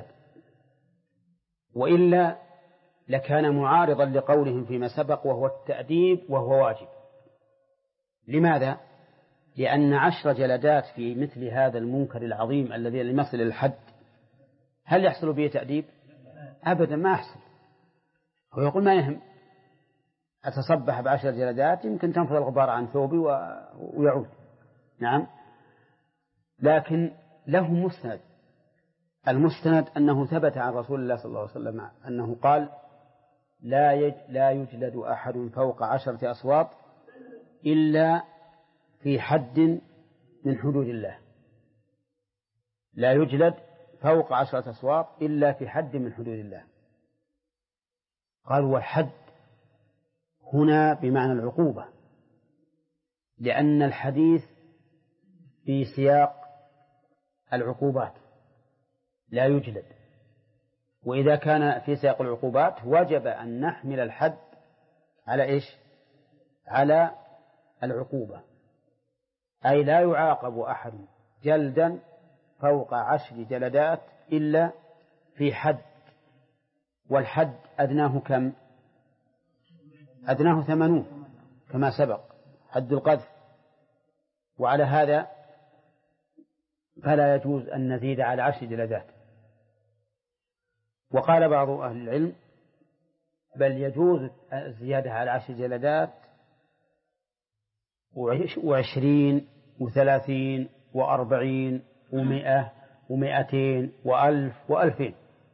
وإلا لكان معارضا لقولهم فيما سبق وهو التأديب وهو واجب. لماذا؟ لأن 10 جلدات في مثل هذا المنكر العظيم الذي لم يصل إلى الحد هل يحصل به تأديب؟ أبدا ما يحصل. هو يقول ما يهم، أتصبح ب10 جلدات يمكن تنفض الغبار عن ثوبي ويعود. نعم. لكن له مستند، المستند أنه ثبت عن رسول الله صلى الله عليه وسلم أنه قال لا يجلد أحد فوق 10 أصوات إلا في حد من حدود الله. لا يجلد فوق 10 أصوات إلا في حد من حدود الله. قال والحد هنا بمعنى العقوبة، لأن الحديث في سياق العقوبات لا يجلد، وإذا كان في سياق العقوبات وجب أن نحمل الحد على إيش؟ على العقوبة، أي لا يعاقب أحد جلدا فوق 10 جلدات إلا في حد، والحد أدناه كم؟ أدناه 80 كما سبق حد القذف، وعلى هذا فلا يجوز أن نزيد على 10 جلدات. وقال بعض أهل العلم بل يجوز الزيادة على 10 جلدات 20 و30 و40 و100 و200 و1000 و2000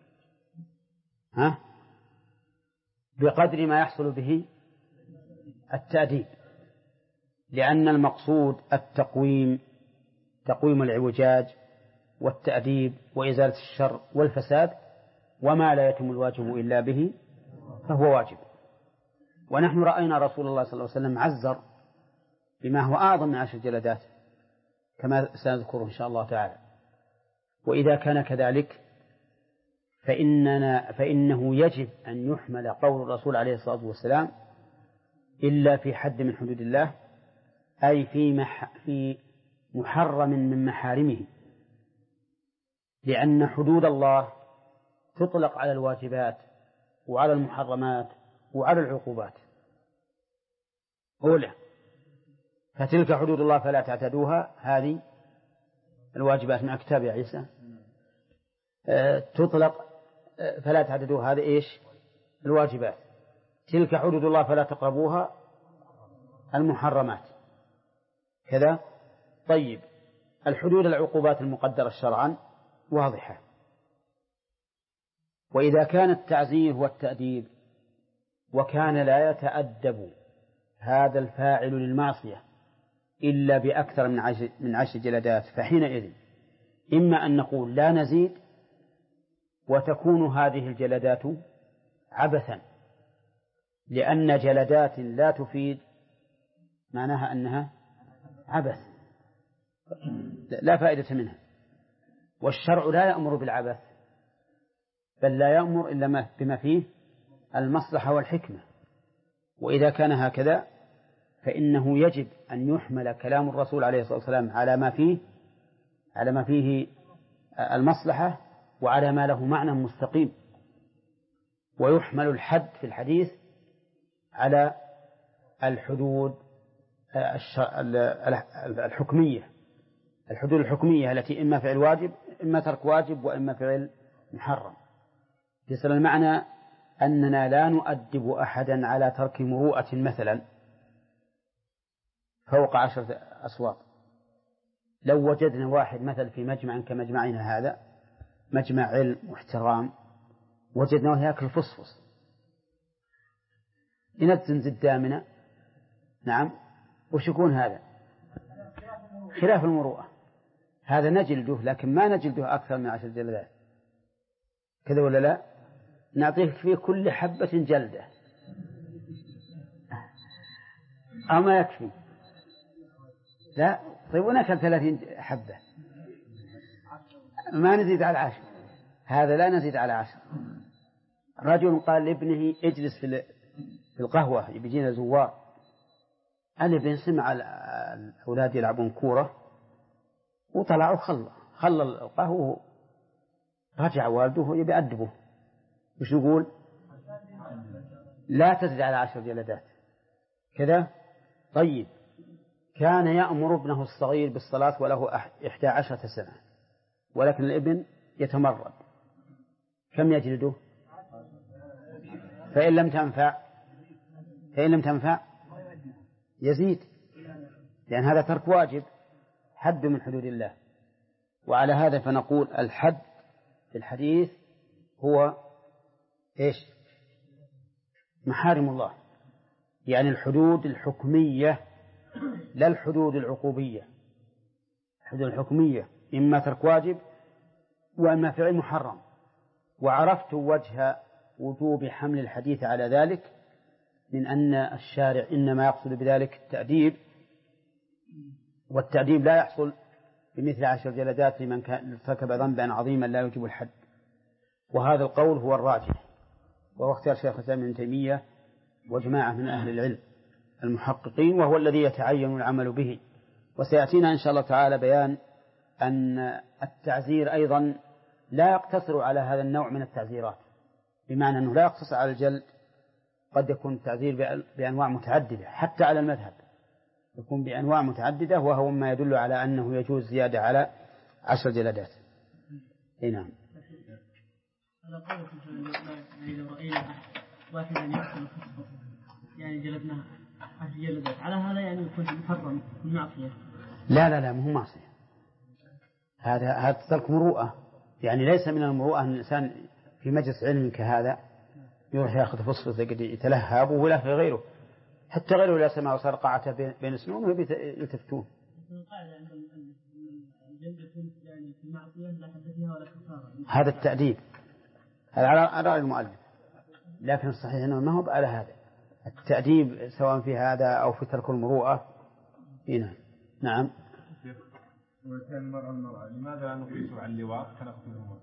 بقدر ما يحصل به التأديب، لأن المقصود تقويم العوجاج والتأديب وإزالة الشر والفساد، وما لا يتم الواجب إلا به فهو واجب. ونحن رأينا رسول الله صلى الله عليه وسلم عزر بما هو أعظم من 10 جلدات كما سنذكره إن شاء الله تعالى. وإذا كان كذلك فإنه يجب أن يحمل قول الرسول عليه الصلاة والسلام إلا في حد من حدود الله، أي في محرم من محارمه، لأن حدود الله تطلق على الواجبات وعلى المحرمات وعلى العقوبات. أولى فتلك حدود الله فلا تعتدوها، هذه الواجبات مع كتاب يا عيسى تطلق فلا تعتدوها، هذه إيش؟ الواجبات. تلك حدود الله فلا تقربوها، المحرمات كذا. طيب الحدود العقوبات المقدرة شرعا واضحة. وإذا كان التعزير والتأديب وكان لا يتأدب هذا الفاعل للمعصية إلا بأكثر من 10 جلدات، فحينئذ إما أن نقول لا نزيد وتكون هذه الجلدات عبثا، لأن جلدات لا تفيد معناها أنها عبث لا فائدة منها، والشرع لا يأمر بالعبث بل لا يأمر إلا بما فيه المصلحة والحكمة. وإذا كان هكذا فإنه يجب أن يحمل كلام الرسول عليه الصلاة والسلام على ما فيه المصلحة وعلى ما له معنى مستقيم، ويحمل الحد في الحديث على الحدود الحكمية، الحدود الحكمية التي إما فعل واجب إما ترك واجب وإما فعل محرم. يصل المعنى أننا لا نؤدب أحدا على ترك مروءة مثلا فوق 10 أصوات. لو وجدنا واحد مثل في مجمع كمجمعنا هذا، مجمع علم واحترام، وجدناه يأكل فصفص ينزل زدامنا، نعم، وش يكون هذا؟ خلاف المروءة. هذا نجلده، لكن ما نجلده أكثر من 10 جلدات، كذا ولا لا؟ نعطيه في كل حبة جلدة أما يكفي؟ لا. طيب ونكل 30 حبة ما نزيد على 10، هذا لا نزيد على 10. رجل قال لابنه اجلس في القهوة يبيجينا زوار، الابن سمع الأولاد يلعبون كورة وطلعوا خلى القهوة، رجع والده يبي أدبه، وش نقول؟ لا تزيد على 10 جلدات كذا. طيب كان يأمر ابنه الصغير بالصلاة وله 11 سنة، ولكن الابن يتمرد، كم يجلده؟ فإن لم تنفع يزيد، لأن هذا ترك واجب، حد من حدود الله. وعلى هذا فنقول الحد في الحديث هو إيش؟ محارم الله، يعني الحدود الحكمية لا الحدود العقوبية. الحدود الحكمية إما ترك واجب وإما فعل محرم. وعرفت وجه وجوب حمل الحديث على ذلك من أن الشارع إنما يقصد بذلك التأديب، والتأديب لا يحصل بمثل 10 جلدات لمن ارتكب ذنبا عظيما لا يوجب الحد. وهذا القول هو الراجح، وهو اختيار شيخ الإسلام ابن تيمية وجماعة من أهل العلم المحققين، وهو الذي يتعين العمل به. وسيأتينا إن شاء الله تعالى بيان أن التعزير أيضا لا يقتصر على هذا النوع من التعزيرات، بمعنى أنه لا يقتصر على الجلد، قد يكون التعزير بأنواع متعددة حتى على المذهب، يكون بأنواع متعددة، وهو ما يدل على أنه يجوز زيادة على 10 جلدات. نعم. على قول يعني لو رأينا واحدا يقتل خصبه يعني جلدناه 10 جلدات، على هذا يعني يكون محرم من معصية؟ لا مو معصية، هذا ترك مروءة. يعني ليس من المروءة أن الإنسان في مجلس علم كهذا يروح يأخذ فصفة يتلهب ولا في غيره، حتى غيره لا سمع وصار قاعته بين سنونه يتفتون. هذا التأديب، هذا على رأي المؤلف، لكن الصحيح أنه ما هو على هذا التأديب، سواء في هذا أو في ترك المروءة. هنا نعم. وكان المرأة لماذا نقيس على اللواط كنقتلهما؟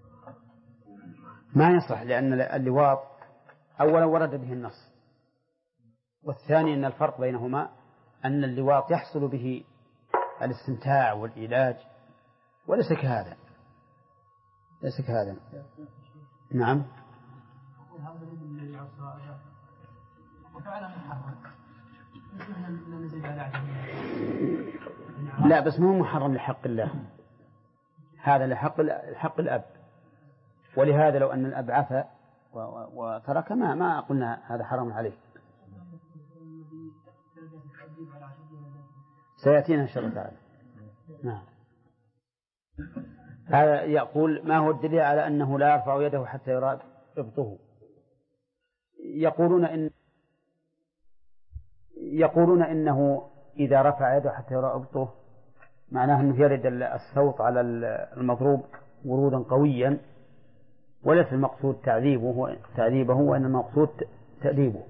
ما يصح، لأن اللواط أولا ورد به النص، والثاني أن الفرق بينهما أن اللواط يحصل به الاستمتاع والعلاج، وليس كهذا، ليس كهذا. نعم. لا بس مو محرم لحق الله، هذا لحق الأب، ولهذا لو أن الأب عفا وترك ما قلنا هذا حرام عليه. سيأتينا إن شاء الله تعالى. نعم. هذا يقول ما هو الدليل على أنه لا يرفع يده حتى يرى إبطه؟ يقولون إنه إذا رفع يده حتى يرى إبطه معناه أنه يرد الصوت على المضروب ورودا قويا، وليس المقصود تعذيبه وإنما المقصود تأديبه.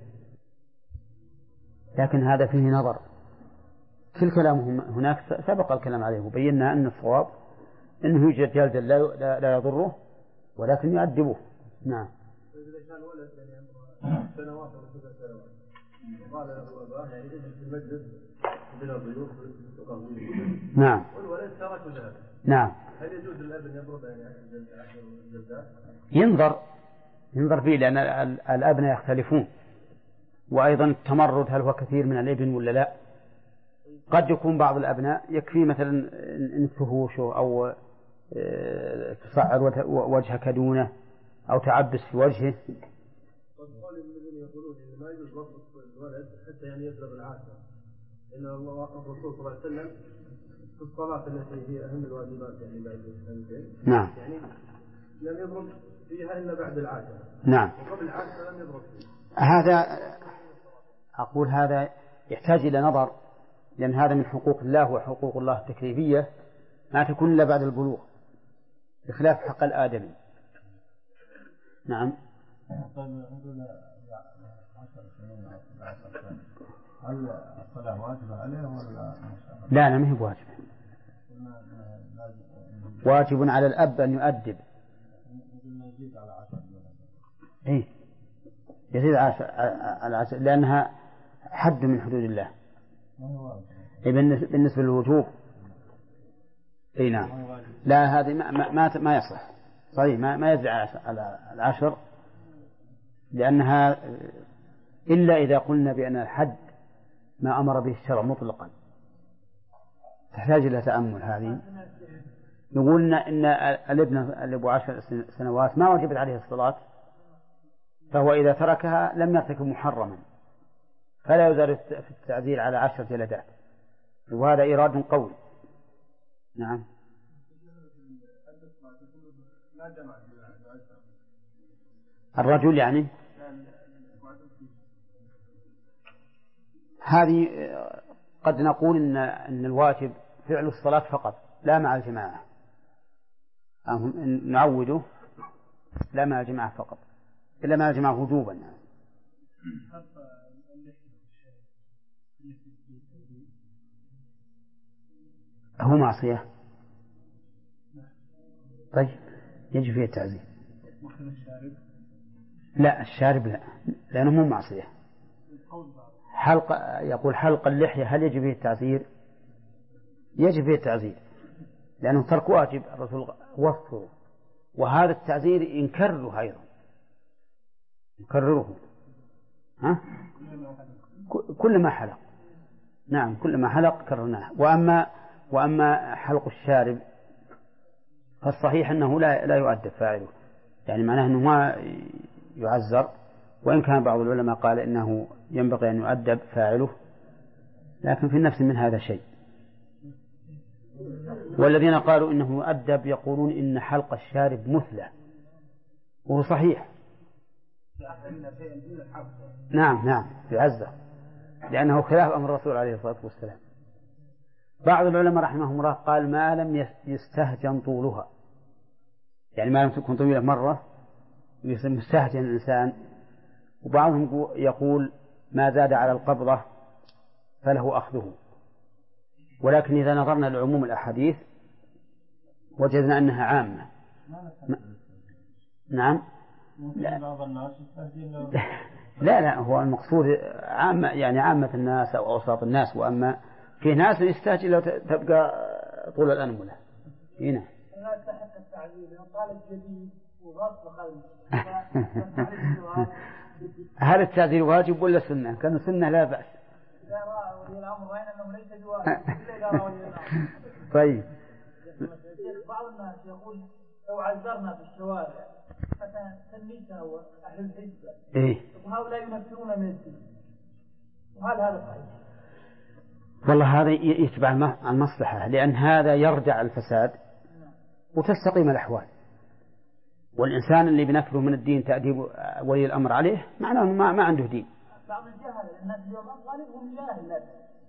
لكن هذا فيه نظر في الكلام هناك، سبق الكلام عليه وبينا أن الصواب أنه يوجد جلد لا يضره ولكن يؤدبه. نعم. إذا كان ولد يعني سنوات أو 7 سنوات قال له أباه يعني اجلس في المجلس بلا ضيوف نعم، والولد ترك ذلك. نعم. هل يجوز للأب أن يضرب يعني 10 جلدات؟ ينظر فيه، لأن الأبناء يختلفون، وأيضا التمرد هل هو كثير من الابن ولا لا. قد يكون بعض الأبناء يكفي مثلا إن تهوشه أو تصعر وجهك دونه أو تعبس في وجهه. والقول الذين يقولون إن ما يجوز ضبط الولد حتى يعني يضرب العاشرة، إن الرسول صلى الله عليه وسلم في الصلاة التي هي أهم الواجبات يعني بعد السنتين نعم يعني لم يضرب فيها إلا بعد العاشرة. نعم. وقبل العاشرة لم يضرب فيها. هذا يحتاج إلى نظر، لأن هذا من حقوق الله، وحقوق الله التكليفية ما تكون إلا بعد البلوغ بخلاف حق الآدمي. نعم. هل الصلاة واجبة عليه ولا؟ لا ما هي بواجب، واجب على الأب أن يؤدب. إيه يزيد على 10 لأنها حد من حدود الله. بالنسبة للوجوب اي نعم. لا هذه ما يصح صحيح، ما يزيد على 10، لأنها إلا إذا قلنا بأن الحد ما أمر به الشرع مطلقا، تحتاج إلى تأمل. هذه نقول إن الابن اللي ابو 10 سنوات ما وجبت عليه الصلاة، فهو إذا تركها لم يرتكب محرما، فلا يزال في التعذير على 10 جلدات، وهذا إيراد قوي. نعم. الرجل يعني هذه قد نقول إن الواجب فعل الصلاة فقط لا مع الجماعة، نعوده لا مع الجماعة فقط، إلا مع الجماعة وجوبا. هو معصية؟ طيب يجب فيه التعزير. لا الشارب لا، لأنه مو معصية. يقول حلق اللحية هل يجب فيه التعزير؟ يجب فيه التعزير، لأنه ترك واجب الرسول وصفه، وهذا التعزير ينكرره أيضا، يكرره كل ما حلق. نعم كل ما حلق كررناه. وأما حلق الشارب فالصحيح أنه لا يؤدب فاعله، يعني معناه أنه ما يعزر، وإن كان بعض العلماء قال إنه ينبغي أن يؤدب فاعله، لكن في النفس من هذا شيء. والذين قالوا إنه يؤدب يقولون إن حلق الشارب مثلى، وهو صحيح. نعم يعزر، لأنه خلاف أمر الرسول عليه الصلاة والسلام. بعض العلماء رحمهم الله قال ما لم يستهجن طولها، يعني ما لم تكن طويلة مرة يستهجن الإنسان. وبعضهم يقول ما زاد على القبضة فله أخذه، ولكن إذا نظرنا لعموم الأحاديث وجدنا أنها عامة. نعم لا هو المقصود عامة، يعني عامة الناس أو أوساط الناس، وأما في ناس يستهجن لو تبقى طول الأنملة هنا. هل التعزير واجب ولا سنة؟ كان سنة لا بأس. طيب بعض الناس يقول لو عزرنا في الشوارع مثلا تلميذنا وأهل الحزب وهؤلاء ينفرون من الدين، وهل هذا صحيح؟ والله هذا يتبع المصلحة، لأن هذا يرجع الفساد وتستقيم الأحوال. والإنسان اللي بنفره من الدين تأديب ولي الأمر عليه معناه ما عنده دين. بعض الجهل الناس اليوم غالبهم جاهل.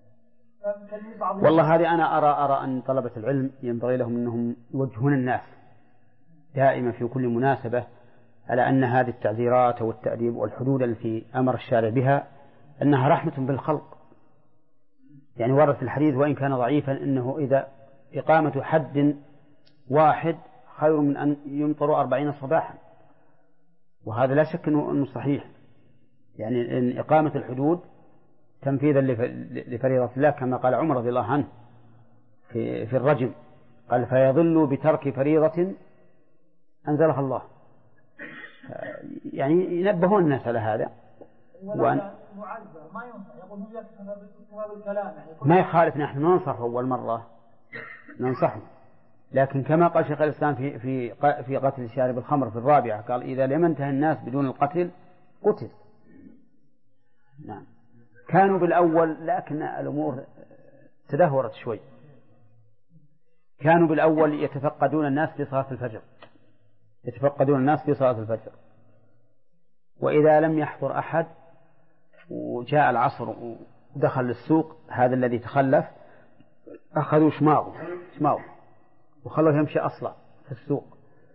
والله هذه أنا أرى أن طلبة العلم ينبغي لهم أنهم يوجهون الناس دائما في كل مناسبة على أن هذه التعزيرات والتأديب والحدود التي أمر الشارع بها أنها رحمة بالخلق. يعني ورد في الحديث وإن كان ضعيفا أنه إذا إقامة حد واحد خير من أن يمطر 40 صباحا، وهذا لا شك أنه صحيح. يعني إن إقامة الحدود تنفيذا لفريضة الله، كما قال عمر رضي الله عنه في الرجم، قال فيضل بترك فريضة أنزلها الله. يعني ينبهون الناس على هذا. ما يخالف، نحن ننصح أول مرة ننصحه، لكن كما قال شيخ الإسلام في قتل شارب الخمر في الرابعة، قال إذا لم ينتهي الناس بدون القتل قتل. نعم كانوا بالأول، لكن الأمور تدهورت شوي. كانوا بالأول يتفقدون الناس في صلاة الفجر، وإذا لم يحضر أحد وجاء العصر ودخل السوق، هذا الذي تخلف أخذوا شماغه وخلوه يمشي أصلا في السوق.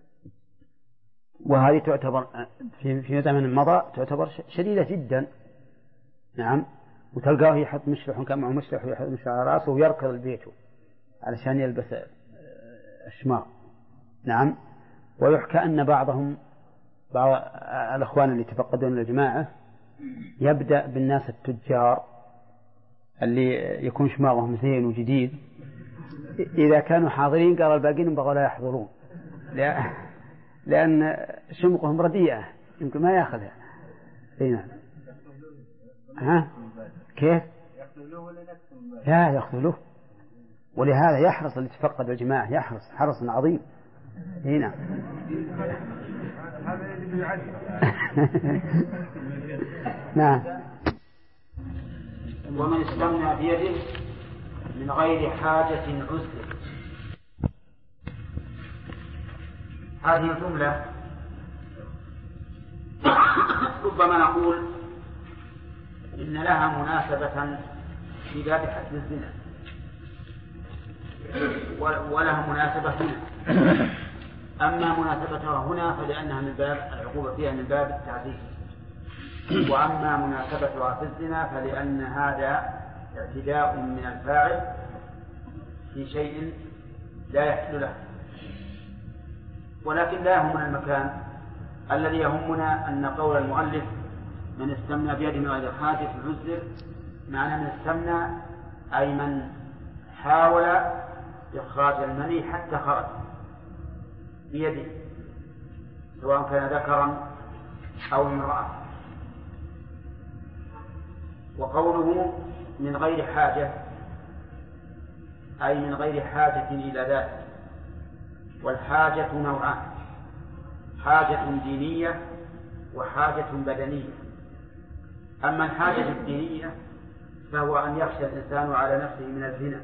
وهذه تعتبر في زمن مضى تعتبر شديدة جدا. نعم وتلقاه يحط مشلح، كان معه مشلح ويحط مشلح على رأسه ويركض البيت علشان يلبس الشماغ. نعم ويحكى أن بعض الأخوان اللي تفقدون الجماعة يبدأ بالناس التجار اللي يكون شماغهم زين وجديد، إذا كانوا حاضرين قال الباقين بغوا لا يحضرون لأن شمقهم رديئة يمكن ما يأخذها. نعم كيف؟ لا يخذلوه، ولهذا يحرص اللي تفقد الجماعة، يحرص حرص عظيم. هنا نعم ومن استمنى بيده من غير حاجة عسر. هذه الجملة ربما نقول إن لها مناسبة في باب حد الزنا ولها مناسبة هنا. أما مناسبتها هنا فلأنها من باب العقوبة فيها من باب التعزيز، وأما مناسبتها في الزنا فلأن هذا اعتداء من الفاعل في شيء لا يحل له. ولكن لا يهمنا المكان، الذي يهمنا أن قول المؤلف من استمنى بيده من غير حاجة عزر، معنى من استمنى أي من حاول إخراج المني حتى خرج بيده، سواء كان ذكرا أو امرأة. وقوله من غير حاجة أي من غير حاجة إلى ذلك. والحاجة نوعان: حاجة دينية وحاجة بدنية. أما الحاجة الدينية فهو أن يخشى الإنسان على نفسه من الزنا،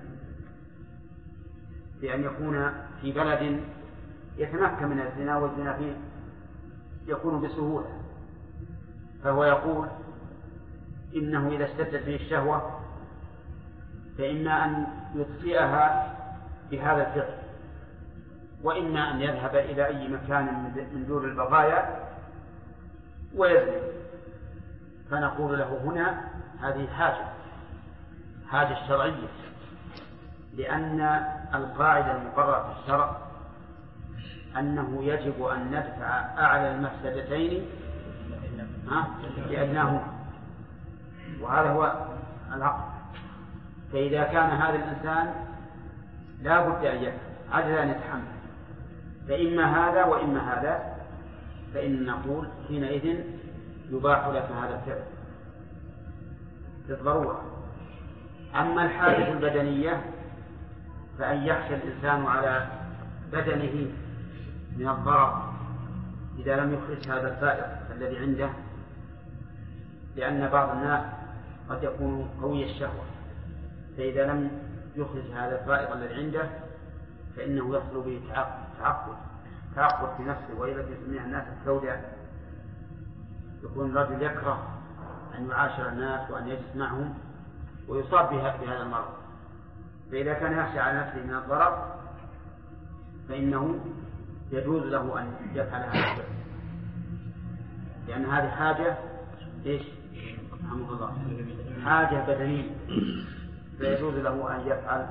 بأن يكون في بلد يتمكن من الزنا، والزنا فيه يكون بسهولة، فهو يقول إنه إذا اشتدت به الشهوة فإما أن يطفئها بهذا الفعل، وإما أن يذهب إلى أي مكان من دور البقايا ويزني. فنقول له هنا هذه حاجة شرعية، لأن القاعدة المقررة في الشرع أنه يجب أن ندفع أعلى المفسدتين لأدناهما، وهذا هو العقل. فإذا كان هذا الإنسان لا بد أن يفعل، عجز أن يتحمل، فإما هذا وإما هذا، فإن نقول حينئذ يباح لك هذا الفعل بالضرورة. أما الحاجة البدنية فأن يخشى الإنسان على بدنه من الضرر إذا لم يخرج هذا الفائض الذي عنده، لأن بعض الناس قد يكون قوي الشهوة، فإذا لم يخرج هذا الفائض الذي عنده فإنه يحصل به تعقد في نفسه، وإذا يسميها الناس السوداء. يكون الرجل يكره أن يعاشر الناس وأن يجلس معهم ويصاب بهذا المرض. فإذا كان يخشى على نفسه من الضرر فإنه يجوز له أن يفعل هذا الشيء، لأن هذه حاجة رحمه الله حاجة بدنية، فيجوز له أن يفعل.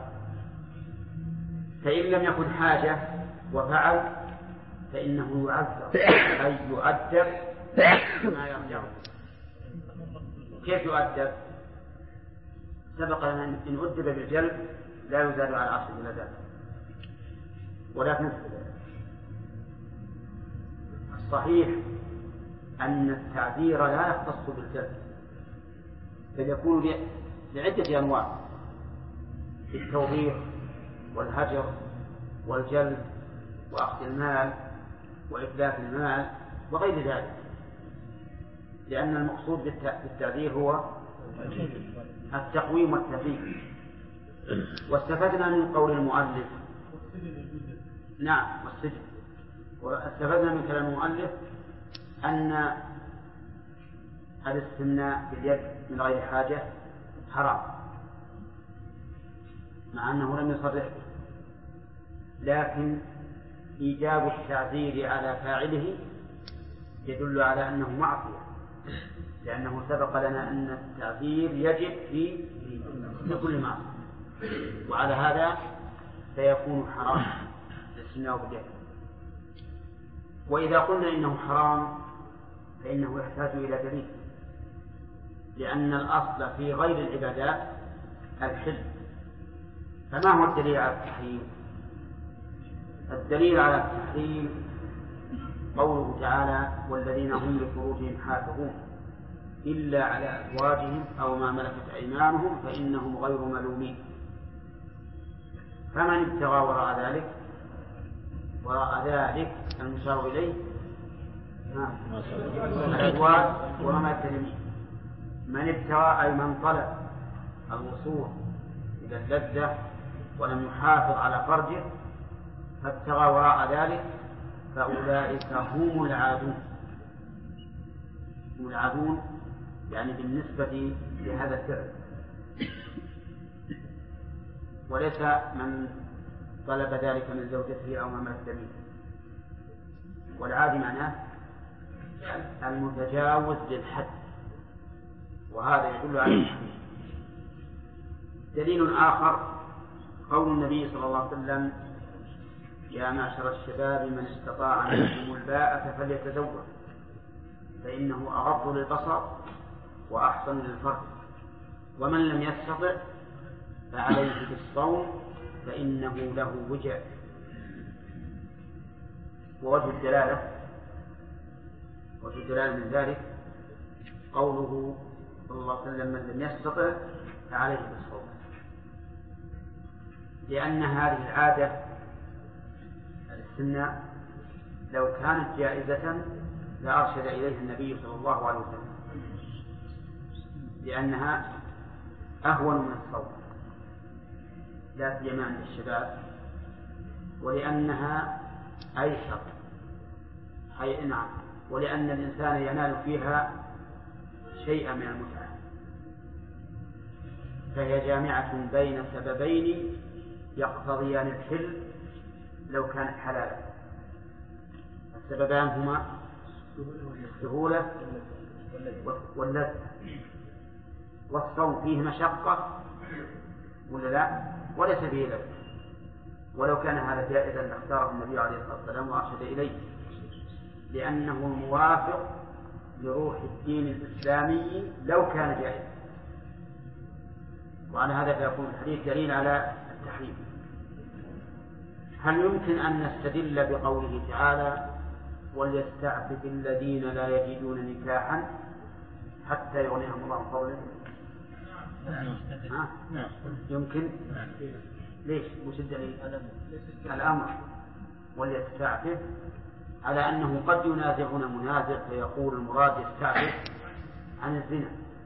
فإن لم يكن حاجة وفعل فإنه يعذر، أي يؤدب ما يرجع. كيف يؤدب؟ سبق لنا إن أدب بالجلد لا يزاد على 10 جلدات، ولكن الصحيح أن التعذير لا يختص بالجلد، بل يكون لعدة أنواع: التوبيخ والهجر والجلد وأخذ المال وإتلاف المال وغير ذلك، لأن المقصود بالتعذير هو التقويم والتهذيب. واستفدنا من قول المؤلف والسجن، واستفدنا من كلام المؤلف أن الاستمناء باليد من غير حاجة حرام، مع أنه لم يصرح، لكن إيجاب التعذير على فاعله يدل على أنه معصية، لأنه سبق لنا أن التعذير يجب في كل معصية، وعلى هذا سيكون حرام الاستمناء باليد. وإذا قلنا إنه حرام فإنه يحتاج إلى دليل، لأن الأصل في غير العبادات الحل. فما هو الدليل على التحريم؟ الدليل على التحريم قوله تعالى: والذين هم لفروجهم حافظون إلا على أزواجهم أو ما ملكت أيمانهم فإنهم غير ملومين. فمن ابتغى وراء ذلك المشار إليه الأزواج وما ملكت أيمانهم. من ابتغى أي من طلب الوصول إلى اللذة ولم يحافظ على فرجه فابتغى وراء ذلك فأولئك هم العادون، يعني بالنسبة لهذا الفعل. وليس من طلب ذلك من زوجته أو ما ملكت يمينه. والعادي معناه المتجاوز للحد، وهذا يدل على التحريم. دليل آخر قول النبي صلى الله عليه وسلم: يا معشر الشباب من استطاع منكم الباءة فليتزوج فإنه أغض للبصر وأحسن للفرج، ومن لم يستطع فعليه بالصوم فإنه له وجع. ووجه الدلالة من ذلك قوله صلى الله عليه وسلم: من لم يستطع فعليه بالصوم، لأن هذه العادة الاستمناء لو كانت جائزة لأرشد إليها النبي صلى الله عليه وسلم، لأنها أهون من الصوم لا سيما عند الشباب، ولأنها أيسر نعم، ولأن الإنسان ينال فيها شيئا من المتعة، فهي جامعة بين سببين يقتضيان الحل لو كانت حلالا. السببان هما السهولة واللذة، والصوم فيه مشقة ولا لا؟ وليس فيه لذة. ولو كان هذا جائزا لاختاره النبي عليه الصلاة والسلام وأرشد إليه، لأنه الموافق لروح الدين الإسلامي لو كان جائزا. وعلى هذا فيكون الحديث دليل على التحريم. هل يمكن أن نستدل بقوله تعالى: وليستعفف الذين لا يجدون نكاحا حتى يغنيهم الله من فضله؟ يمكن. ليش؟ وش الدليل؟ الأمر وليستعفف، على أنه قد ينازعنا منازع فيقول المراد يستعفف عن الزنا،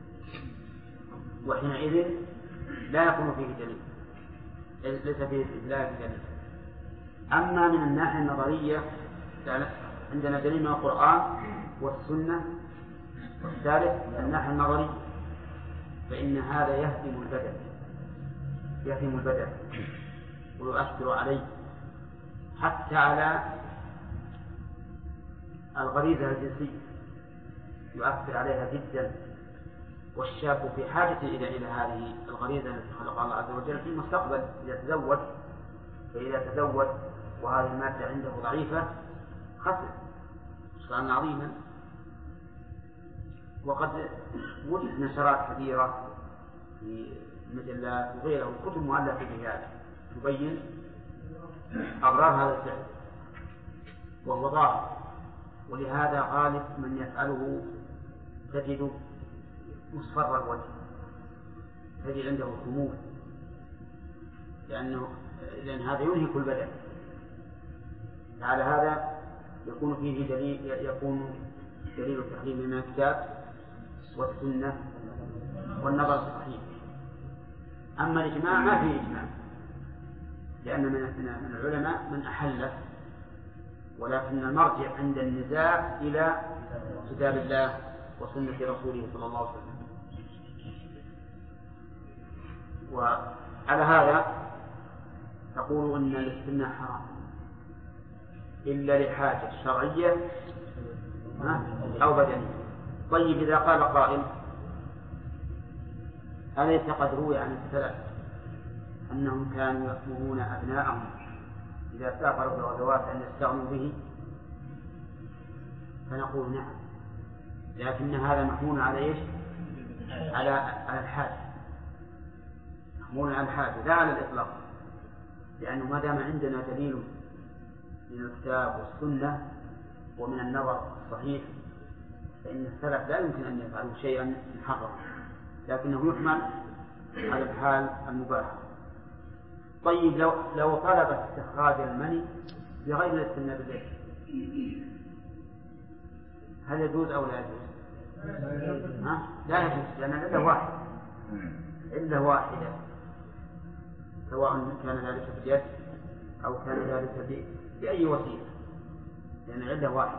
وحينئذ لا يكون فيه دليل، ليس فيه دليل. أما من الناحية النظرية عندنا دليل من القرآن والسنة. والثالث من الناحية النظرية فإن هذا يهدم البدن ويؤثر عليه، حتى على الغريزة الجنسية يؤثر عليها جدا. والشاب في حاجة إلى هذه الغريزة التي خلقها الله عز وجل في المستقبل إذا تزوج. فإذا تزوج وهذه المادة عنده ضعيفة خسر خسرانا عظيما. وقد وجد نشرات كثيرة في المجلات وغيرها وكتب مؤلفة في هذا تبين أضرار هذا الفعل وهو ظاهر. ولهذا غالب من يفعله تجد مصفر الوجه، تجد عنده خمول، لأن هذا ينهك البدن. على هذا يكون دليل التحريم من الكتاب والسنة والنظر الصحيح. أما الإجماع ما فيه إجماع، لأن من العلماء من أحله، ولكن المرجع عند النزاع إلى كتاب الله وسنة رسوله صلى الله عليه وسلم. وعلى هذا تقول أن الاستمناء حرام إلا لحاجة شرعية أو بدنية. طيب إذا قال قائل: أليس قد روي عن السلف أنهم كانوا يأمرون أبناءهم إذا سافروا بالغزوات أن يستغنوا به؟ فنقول نعم، لكن هذا محمول على إيش؟ على الحاجة، محمول على الحاجة لا على الإطلاق، لأنه ما دام عندنا دليل من الكتاب والسنة ومن النظر الصحيح فإن السلف لا يمكن أن يفعلوا شيئا محرما، لكنه يحمل على الحال المباح. طيب لو طلب استخراج المني بغير الاستمناء بالليل هل يجوز أو لا يجوز؟ لا يجوز، لأن العلة واحدة سواء كان ذلك باليد أو كان ذلك بأي وسيلة، لأن العلة واحدة.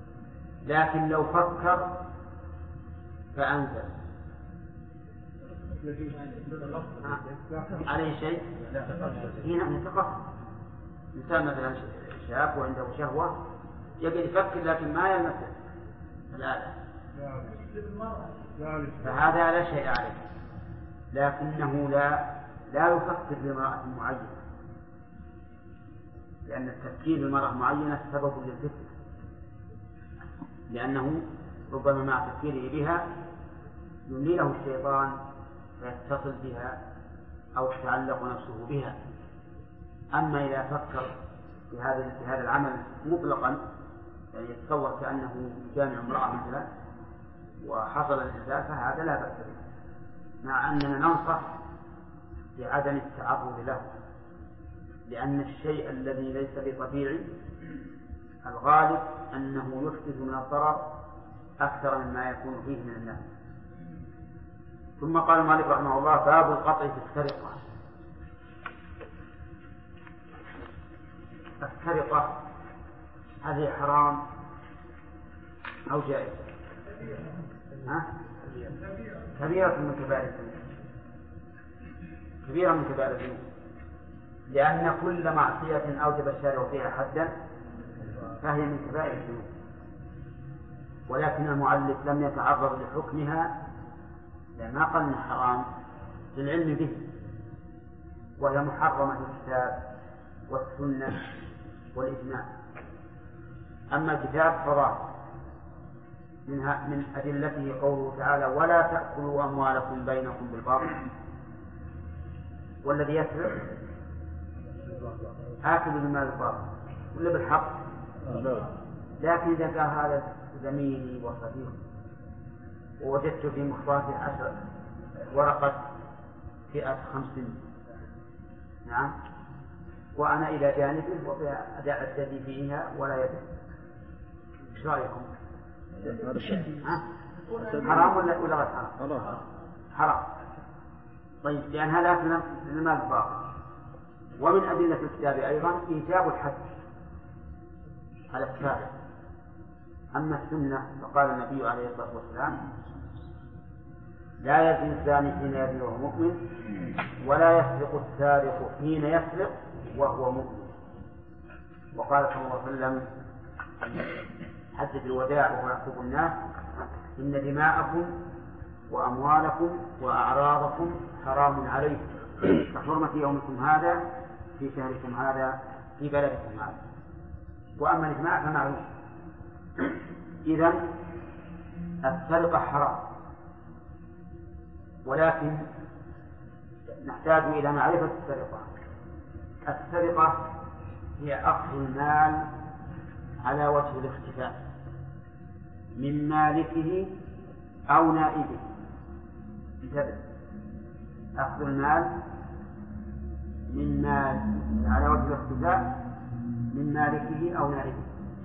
لكن لو فكر فأنزل عليه شيء هنا يتقصد. إنسان مثلا شاب وعنده شهوة يقدر يفكر لكن ما يلمس الآلة فهذا لا شيء عليه، لكنه لا يفكر بامرأة معينة، لأن التفكير بامرأة معينة سبب للفتنة، لأنه ربما مع تفكيره بها يملي له الشيطان فيتصل بها أو تتعلق نفسه بها. أما إذا فكر في هذا العمل مطلقا، يعني يتصور كأنه جامع امرأة مثلا وحصل الإنزال، فهذا لا بأس به، مع أننا ننصح بعدم التعرض له، لأن الشيء الذي ليس بطبيعي الغالب أنه يحدث من الضرر أكثر مما يكون فيه من النفع. ثم قال مالك رحمه الله: باب القطع في السرقة. السرقة هذه حرام أو جائزة؟ كبيرة من كبائر الذنوب، كبيرة من كبائر الذنوب، لأن كل معصية أوجب الشارع فيها حدا فهي من كبائر الذنوب، ولكن المؤلف لم يتعرض لحكمها لما قال إنها حرام للعلم به، وهي محرمة في الكتاب والسنة والإجماع. أما الكتاب فظاهر من أدلته قوله تعالى: ولا تأكلوا أموالكم بينكم بالباطل، والذي يسرق آكل المال بالباطل ولا بالحق؟ لكن إذا كان هذا زميلي وصديقي ووجدت في مخطاطي 10 ورقة فئة 50، نعم، وأنا إلى جانبه وأدع الذي فيها ولا يدري، إيش رأيكم؟ حرام ولا غير حرام؟ حرام. طيب، لأن هذا أكل المال بالباطل. ومن أدلة الكتاب أيضا إيجاب الحد على السارق. أما السنة فقال النبي عليه الصلاة والسلام: لا يزني الزاني حين يزني وهو مؤمن، ولا يسرق السارق حين يسرق وهو مؤمن. وقال صلى الله عليه وسلم حجة الوداع وهو يخطب الناس: إن دماءكم وأموالكم وأعراضكم حرام عليكم كحرمة يومكم هذا في شهركم هذا في بلدكم هذا. وأما الإجماع فمعلوم. إذن السرقة حرام، ولكن نحتاج إلى معرفة السرقة. السرقة هي أخذ المال على وجه الاختفاء من مالكه أو نائبه. انتبه، أخذ المال من مال على وجه الاختفاء من مالكه أو نائبه.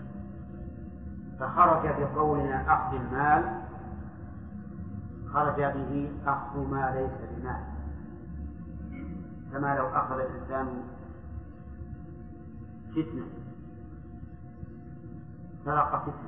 فخرج بقولنا أخذ المال، خرج به أخذ ما ليس بمال، كما لو أخذ الإنسان فتنة، سرق فتنة،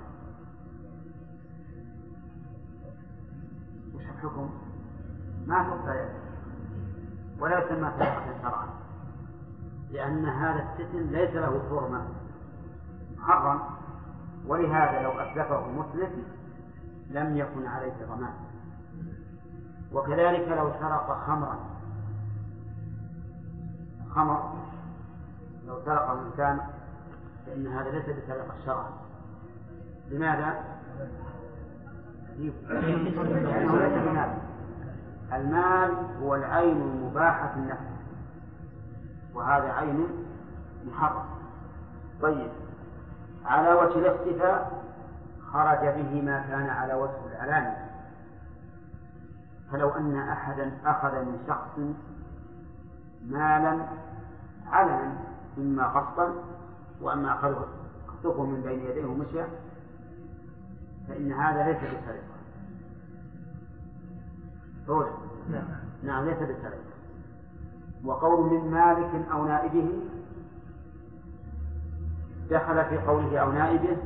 وش الحكم؟ ما تقطع ولا يسمى سرقة شرعا، لأن هذا الفتن ليس له حرمة، محرم، ولهذا لو أتلفه مسلم لم يكن عليه ضمان. وكذلك لو سرق خمرا، خمر لو سرق الإنسان فإن هذا ليس بسرقة شرعا. لماذا؟ لأنه ليس بمال. المال هو العين المباحة في النفس، وهذا عين محرم. طيب، على وجه الاختفاء خرج به ما كان على وجه العلانية. فلو أن أحدا أخذ من شخص مالا علنا، إما قسطا وأما أخذه من بين يديه ومشى، فإن هذا ليس بسرقة. نعم، ليس بسرقة. وقول من مالك أو نائبه دخل في قوله أو نائبه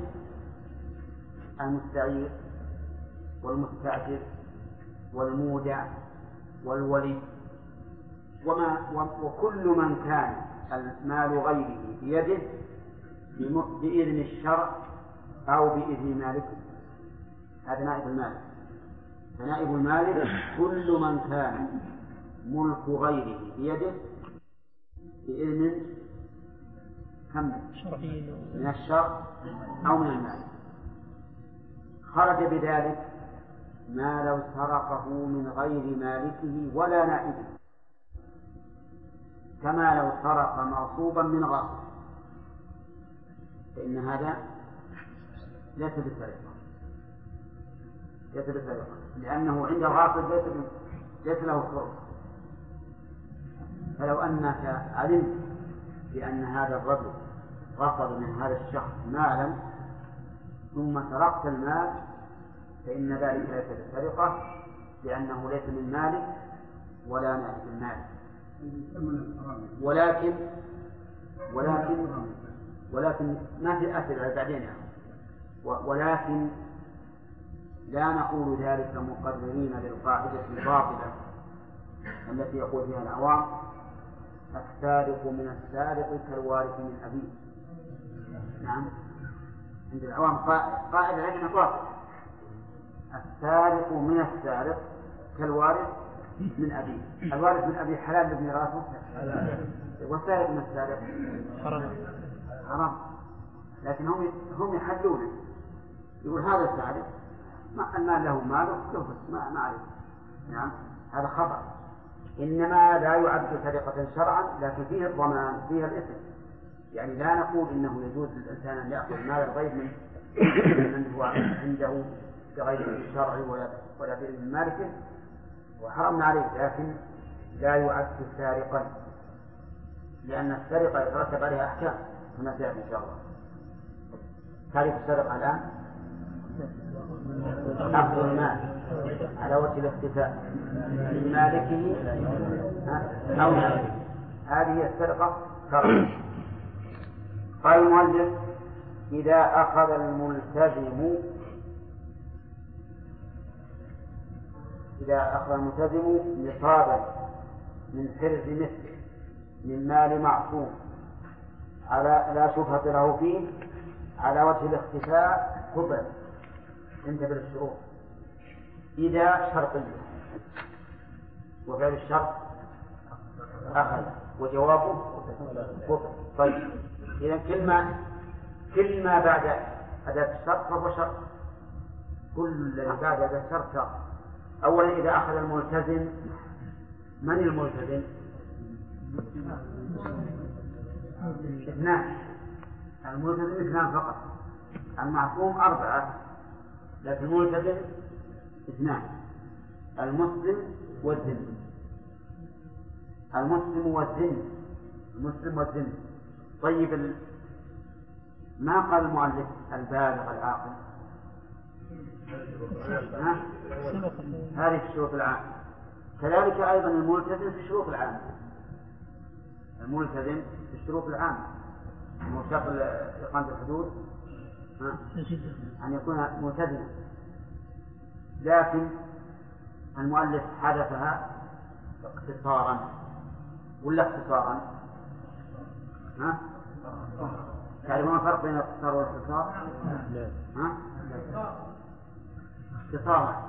المستعير والمستأجر والمودع والولي وكل من كان المال غيره بيده بإذن الشرع أو بإذن مالكه، هذا نائب المالك. فنائب المالك كل من كان ملك غيره بيده بإذن من الشرع أو من المالك. خرج بذلك ما لو سرقه من غير مالكه ولا نائبه، كما لو سرق مغصوبا من غاصب، فإن هذا ليس بسرقة لأنه عند الغاصب ليس له فرصة. فلو أنك علمت بأن هذا الرجل غصب من هذا الشخص مالا ثم سرقت المال فإن ذلك ليس بسرقة، لأنه ليس من مالك ولا نائب المالك. ولكن ما في أسئلة بعدين ولكن لا نقول ذلك مقررين للقاعدة الباطلة التي يقول فيها العوام السارق من السارق كالوارث من أبيه. نعم، عند العوام قاعدة لكنها باطلة، السارق من السارق كالوارث من أبيه. الوارث من أبيه حلال لابن راسه، والسارق من السارق حرام. لكن هم يحلونه، يقول هذا السارق المال له ماله ينفس ما عليه. نعم، هذا خطأ. إنما لا يعد سرقة شرعا، لكن فيه الضمان، فيه الإثم. يعني لا نقول إنه يجوز للإنسان أن يأخذ مال الغير من هو عنده بغير الشرع ولا بإذن مالكه وحرمنا عليه، لكن لا يعد سارقا، لأن السرقة يترتب عليها أحكام كما سيأتي إن شاء الله. تعرف السرقة الآن أخذ المال على وجه الاختفاء من مالكه أو مالكه، هذه هي السرقة شرعا. قال المؤلف إذا أخذ الملتزم نصابا من حرز مثله من مال معصوم على لا شبهة له فيه على وجه الاختفاء قبل انتبه للشروط. إذا شرطية وفعل الشرط أخذ وجوابه قبل. طيب إذا كل ما بعد أداة الشرط فهو شرط، كل الذي بعد أداة الشرط شرط. أولا إذا أخذ الملتزم، من الملتزم؟ اثنان، الملتزم اثنان فقط، المعصوم أربعة، لكن الملتزم اثنان، المسلم والذمي. المسلم والذمي. طيب ما قال المؤلف البالغ العاقل؟ هذه في الشروط العامة. كذلك أيضا الملتزم في الشروط العامة. الملتزم في الشروط العامة مشاق إقامة الحدود أن يكون ملتزما، لكن المؤلف حدثها اقتصارا ولا اختصارا؟ تعرفون الفرق بين الاقتصار والاختصار؟ اختصارا.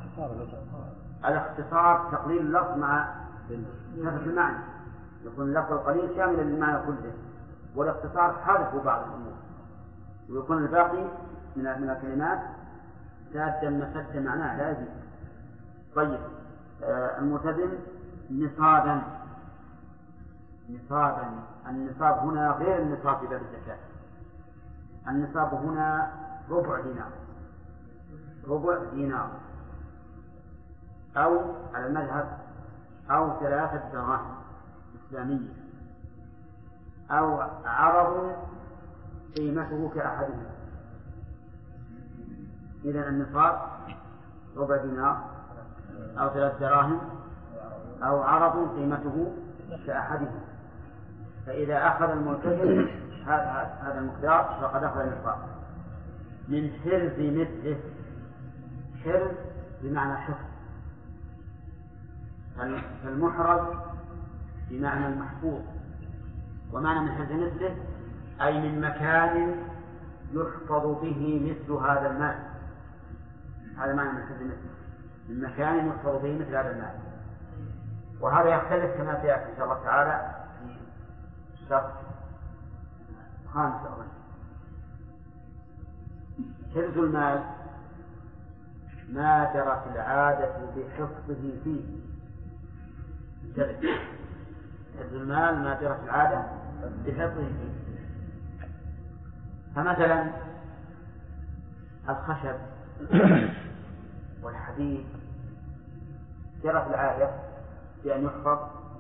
الاختصار تقليل اللفظ مع كثرة المعنى، يكون اللفظ القليل شاملا للمعنى كله، والاختصار حذف بعض الأمور ويكون الباقي من الكلمات سادا مسد معناه لا يزيد. طيب الملتزم نصابا. النصاب هنا غير النصاب في باب الزكاة. النصاب هنا ربع دينار أو على المذهب أو 3 دراهم إسلامية أو عرض قيمته كأحدهما. إذن النصاب ربع دينار أو 3 دراهم أو عرض قيمته كأحدهما. فإذا أخذ الملتزم هذا المقدار فقد أخذ النصاب. من حرز مثله، حرز بمعنى حفظ، فالمحرز بمعنى المحفوظ، ومعنى من حفظ مثله أي من مكان يحفظ به مثل هذا المال. هذا معنى من حفظ مثله، من مكان يحفظ به مثل هذا المال. وهذا يختلف كما سيأتي إن شاء الله تعالى في الشرط خامس أولا. حفظ المال ما جرت العادة بحفظه فيه. حفظ المال ما جرت العادة بحفظه فيه. فمثلا الخشب والحديد جرت العادة بأن يحفظ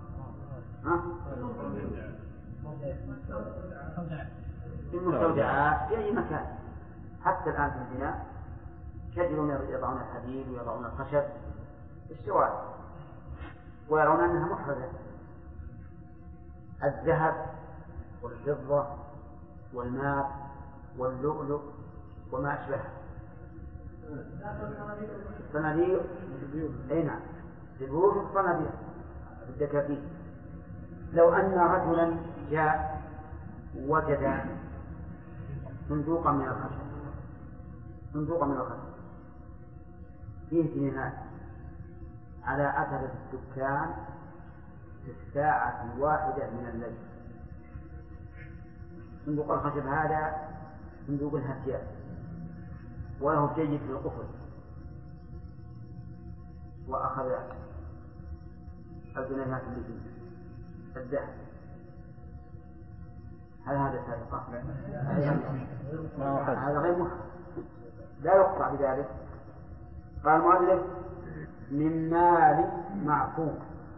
في المستودعات في أي مكان. حتى الآن في البناء كثيرون يضعون الحديد ويضعون الخشب في الشوارع ويرون أنها محرزة. الذهب والفضة والماء واللؤلؤ وما أشبهه. الصناديق أي نعم، البيوت والصناديق الدكاكين. لو أن رجلا جاء وجد صندوقا من الخشب فيه جنيهات على أثر السكان في الساعة الواحدة من الليل. صندوق الخشب هذا صندوق الهتيان وله جيد في القفل، وأخذ الجنيهات اللي فيه الذهب. هل هذا سرقة؟ هذا غير محرم، لا يقطع بذلك. قال المؤلف من مال معصوم.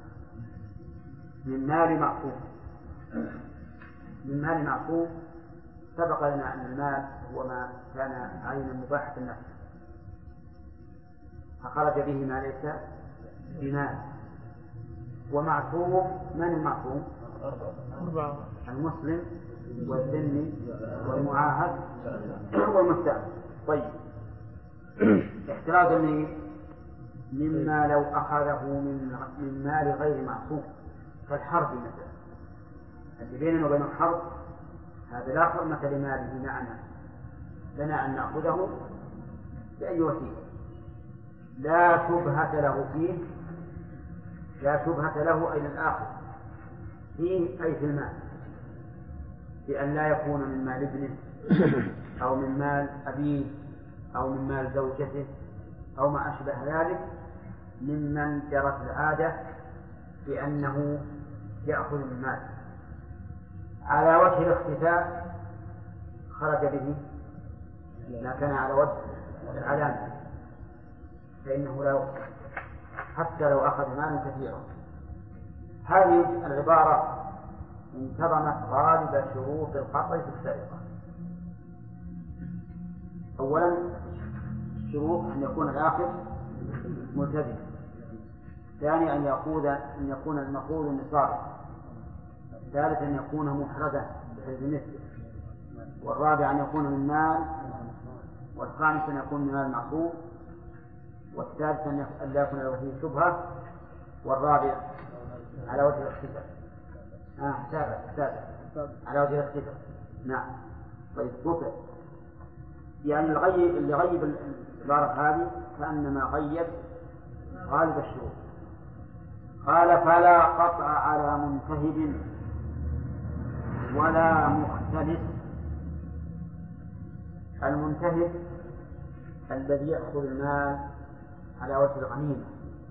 من مال معصوم سبق لنا أن المال هو ما كان عينا مباحة النفس فخرج به ما ليس بمال. ومعصوم من المعصوم؟ المسلم والذمي والمعاهد والمستعمل. طيب، احتراز مما لو أخذه من مال غير معصوم كالحرب مثلا. اللي بيننا وبين الحرب هذا لا حرمة لماله معنا، لنا أن نأخذه بأي وسيلة، لا شبهة له فيه، لا شبهة له أي للآخر فيه أي في المال، بأن لا يكون من مال ابنه أو من مال أبيه أو من مال زوجته أو ما أشبه ذلك ممن جرت العادة بأنه يأخذ من مال. على وجه الاختفاء خرج به ما كان على وجه العلامة فإنه لا يؤخذ حتى لو أخذ مالا كثيرا. هذه العبارة انتظمت غالب شروط القطع في السرقة. أولا شروط أن يكون الآخذ ملتزم، ثاني أن يكون المأخوذ نصابا، ثالث أن يكون محرزا بحيث مثله، والرابع أن يكون من مال، والخامس أن يكون من مال معصوم، والسادس أن لا يكون له فيه شبهة، والرابع على وجه الاختفاء. السابع على وجه الاختفاء. نعم. طيب رفع يعني اللي غيب العبارة هذه كأنما غيب غالب الشروط. قال فلا قطع على منتهب ولا مختلف. المنتهب الذي يأخذ المال على وجه الغنيمة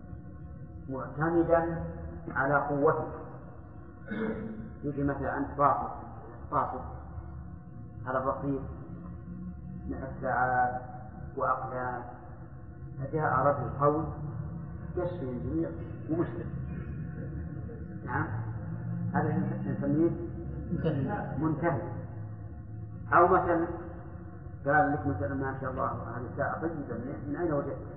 معتمدا على قوته، يجي مثلا أنت فاصل على الرصيف من الساعات وأقلام، فجاء رجل قوي يشفي الجميع ومشرك. نعم، هذا نسميه منتهي. أو مثلا قال لك مثلا ما شاء الله هذه الساعة طيبة، من أين وجدتها؟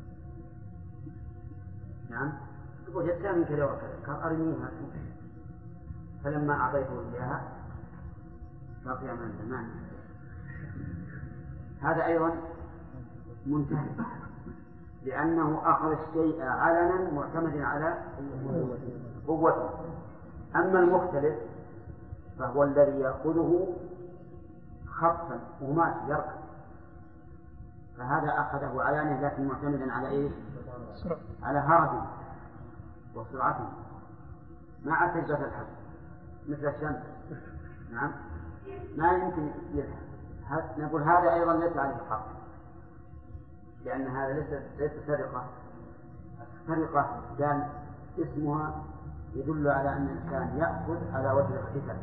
نعم، وجدتها من كذا وكذا، قال أرنيها. فلما أعطيته إياها بقي من الزمان. هذا أيضا منتهي لأنه أخذ الشيء علنا معتمد على قوته. أما المختلف فهو الذي يأخذه خطا وماشي يركض، فهذا أخذه علانية لكن معتمدا على إيه؟ على هربه وسرعته مع تجربة الحد مثل الشمس. نعم ما يمكن يلحق. نقول هذا أيضا ليس عليه الحق، لأن هذا ليس سرقة. السرقة كان اسمها يدل على أن الإنسان يأخذ على وجه الاختفاء.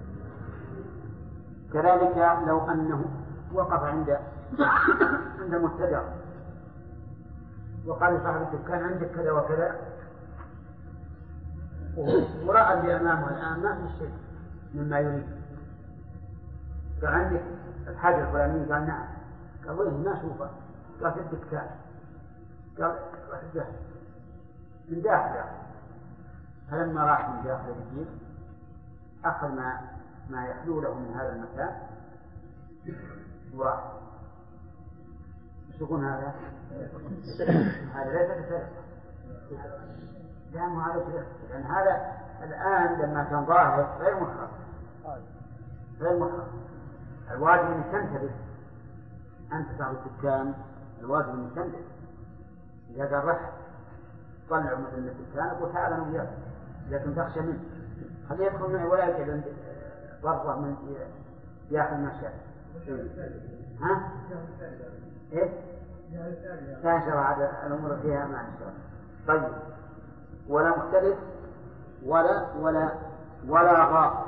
كذلك لو أنه وقف عند مبتدع وقال صاحب الدكان عندك كذا وكذا، ورأى اللي أمامه الآن ما في شيء مما يريد، فعندك الحاجة الفلانية، قال نعم، قال ويه ما أشوفه، قال في الدكان، قال من داخل. فلما راح من داخل الدين أخذ ما يحلو له من هذا المكان وراح. يشوفون هذا ليس بسرقة، لأنه هذا سرقة، لأن هذا الآن لما كان ظاهر غير محرم. الواجب أن تنتبه أنت صاحب الدكان، الواجب أن تنتبه. إذا قال رح طلع مثل الدكان يقول تعال أنا وياك، لكن تخشى منه خليه يدخل معي ولا يجب ضربة من ياخذ ما شاء. ها؟ إيه؟ لا شرع هذا الأمور فيها ما شرع. طيب ولا مختلف ولا غاصب.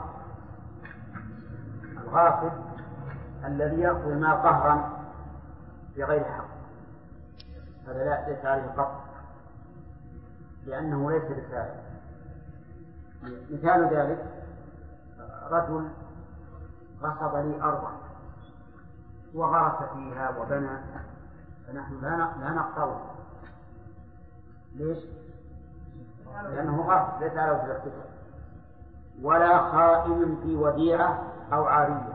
الغاصب الذي يأخذ المال قهرا بغير حق، هذا لا ليس عليه قط، لأنه ليس بسارق. مثال ذلك رجل غصب لي أرضا وغرس فيها وبنى، فنحن لا نقطعه. ليش؟ لأنه غصب ليس على وجه الاختفاء. ولا خائن في وديعة أو عارية.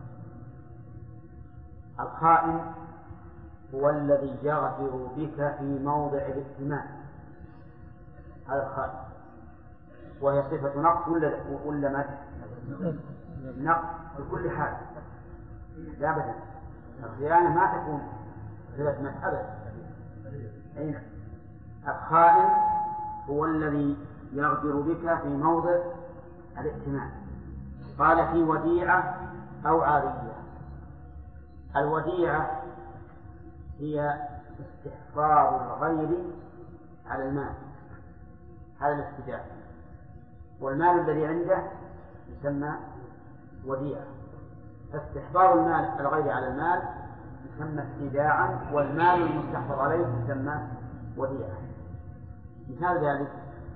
الخائن هو الذي يغدر بك في موضع الائتمان، هذا الخائن، وهي صفة نقص ولا مدح؟ نقص بكل حال لا بد. الخيانة ما تكون صفة مدح أبدا. أين الخائن هو الذي يغدر بك في موضع الائتمان. قال في وديعة أو عارية. الوديعة هي استحفاظ الغير على المال، هذا الاستداء، والمال الذي عنده يسمى وديعة. استحفاظ المال الغير على المال يسمى استداعا، والمال المستحفظ عليه يسمى وديعة. مثال ذلك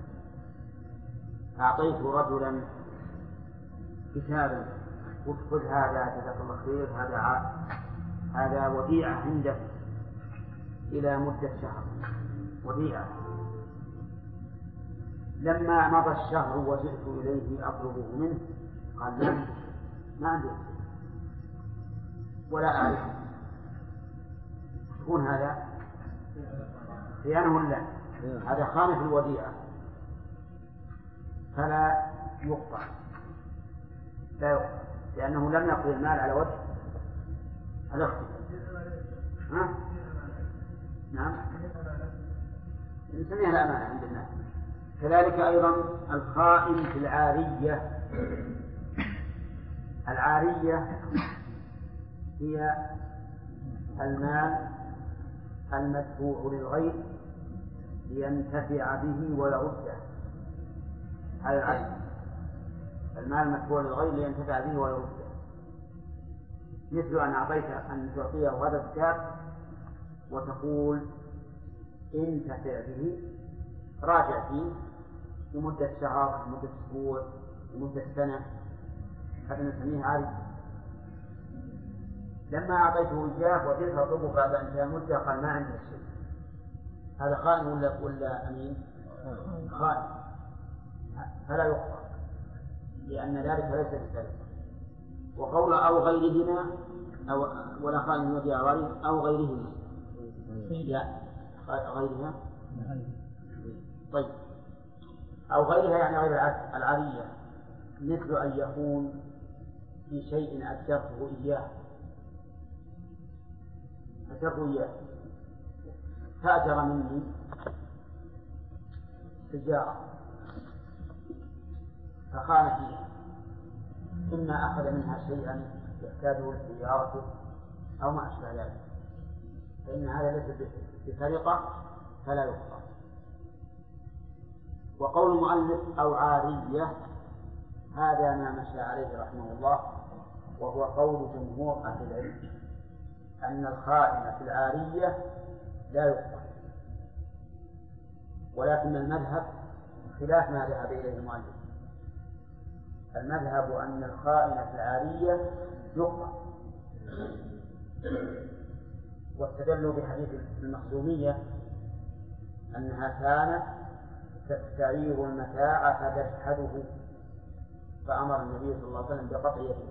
أعطيت رجلا كتابا قلت خذ هذا جزاك الله خير، هذا وديعة عندك إلى مدة شهر، وديعة. لما مضى الشهر وجئت إليه أطلبه منه قال لا ما عندي ولا أعرف. يكون هذا خيانة ولا هذا خانة الوديعة، فلا يقطع، لا يقطع، لأنه لم يقضي المال على وجه الاختفاء. نعم نسميها الأمانة عند الناس. كذلك أيضا الخائن في العارية. العارية هي المال المدفوع للغير لينتفع به ويرده، هذا العارية، المال المدفوع للغير لينتفع به ويرده. مثل أن أعطيك أن تعطيه غدا الكتاب وتقول انتفع به، راجع فيه لمدة شهر، لمدة أسبوع، لمدة سنة، هذا نسميه عارية. لما أعطيته إياه وجدت أطلبه بعد انتهاء المدة قال ما عندي شيء، هذا خائن ولا أمين؟ خائن، فلا يقطع لأن ذلك ليس بسبب. وقول أو غيرهما أو ولا خائن وديعة أو غيرهما، غيرها. طيب، أو غيرها يعني غير العارية، مثل أن يكون في شيء أجرته إياه فأجر مني تجارة فخان فيها، إما أخذ منها شيئا يحتاجه لتجارته أو ما أشبه ذلك، فإن هذا ليس بسرقة فلا يقطع. وقول المؤلف أو عارية هذا ما مشى عليه رحمه الله، وهو قول جمهور أهل العلم أن الخائن في العارية لا يقطع، ولكن المذهب خلاف ما ذهب إليه المؤلف. المذهب أن الخائن في العارية يقطع، واستدلوا بحديث المخزومية أنها كانت تستعير المتاع فتشحذه، فأمر النبي صلى الله عليه وسلم بقطع يده،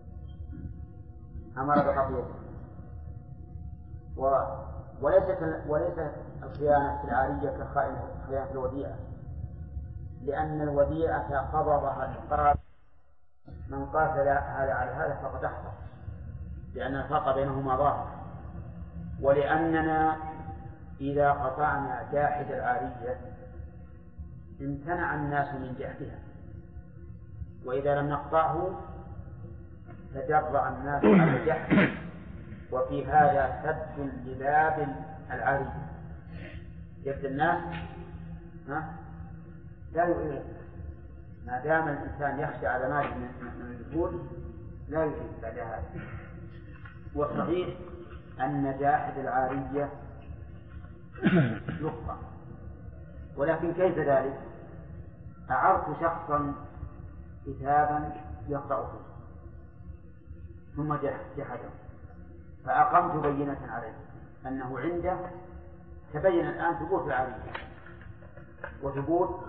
وليست الخيانة في العارية كخائنة في الوديعة، لأن الوديعة قبضها الفرد، من قاتل هذا على هذا فقد أحضر، لأن الفرق بينهما ظاهر. ولأننا إذا قطعنا جاحد العارية امتنع الناس من جحدها، وإذا لم نقطعه تجرع الناس على جحده، وفي هذا سد لباب العارية. يبدأ الناس لا يؤذون، ما دام الإنسان يخشى على ماله من الدخول لا يؤذن بعد هذا. والصحيح أن جاحد العارية يقطع، ولكن كيف ذلك؟ أعرت شخصا كتابا يقرأ فيه ثم جحده، فأقمت بينة عليه أنه عنده تبين الآن ثبوت العارية وثبوت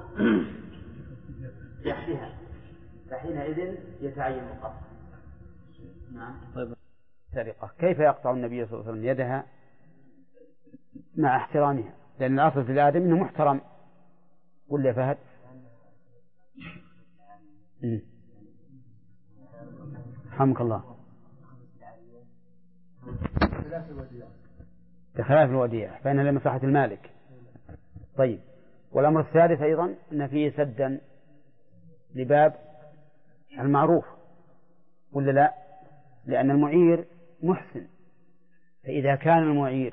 جحدها، فحينئذ يتعين القطع. نعم. طيب، سرقة كيف يقطع النبي صلى الله عليه وسلم يدها مع احترامها؟ لأن الأصل في الآدم أنه محترم. قل يا فهد. رحمك الله. بخلاف الوديعة فإنها لمصلحة المالك. طيب، والأمر الثالث أيضا أن فيه سدا لباب المعروف، ولا لا؟ لأن المعير محسن، فإذا كان المعير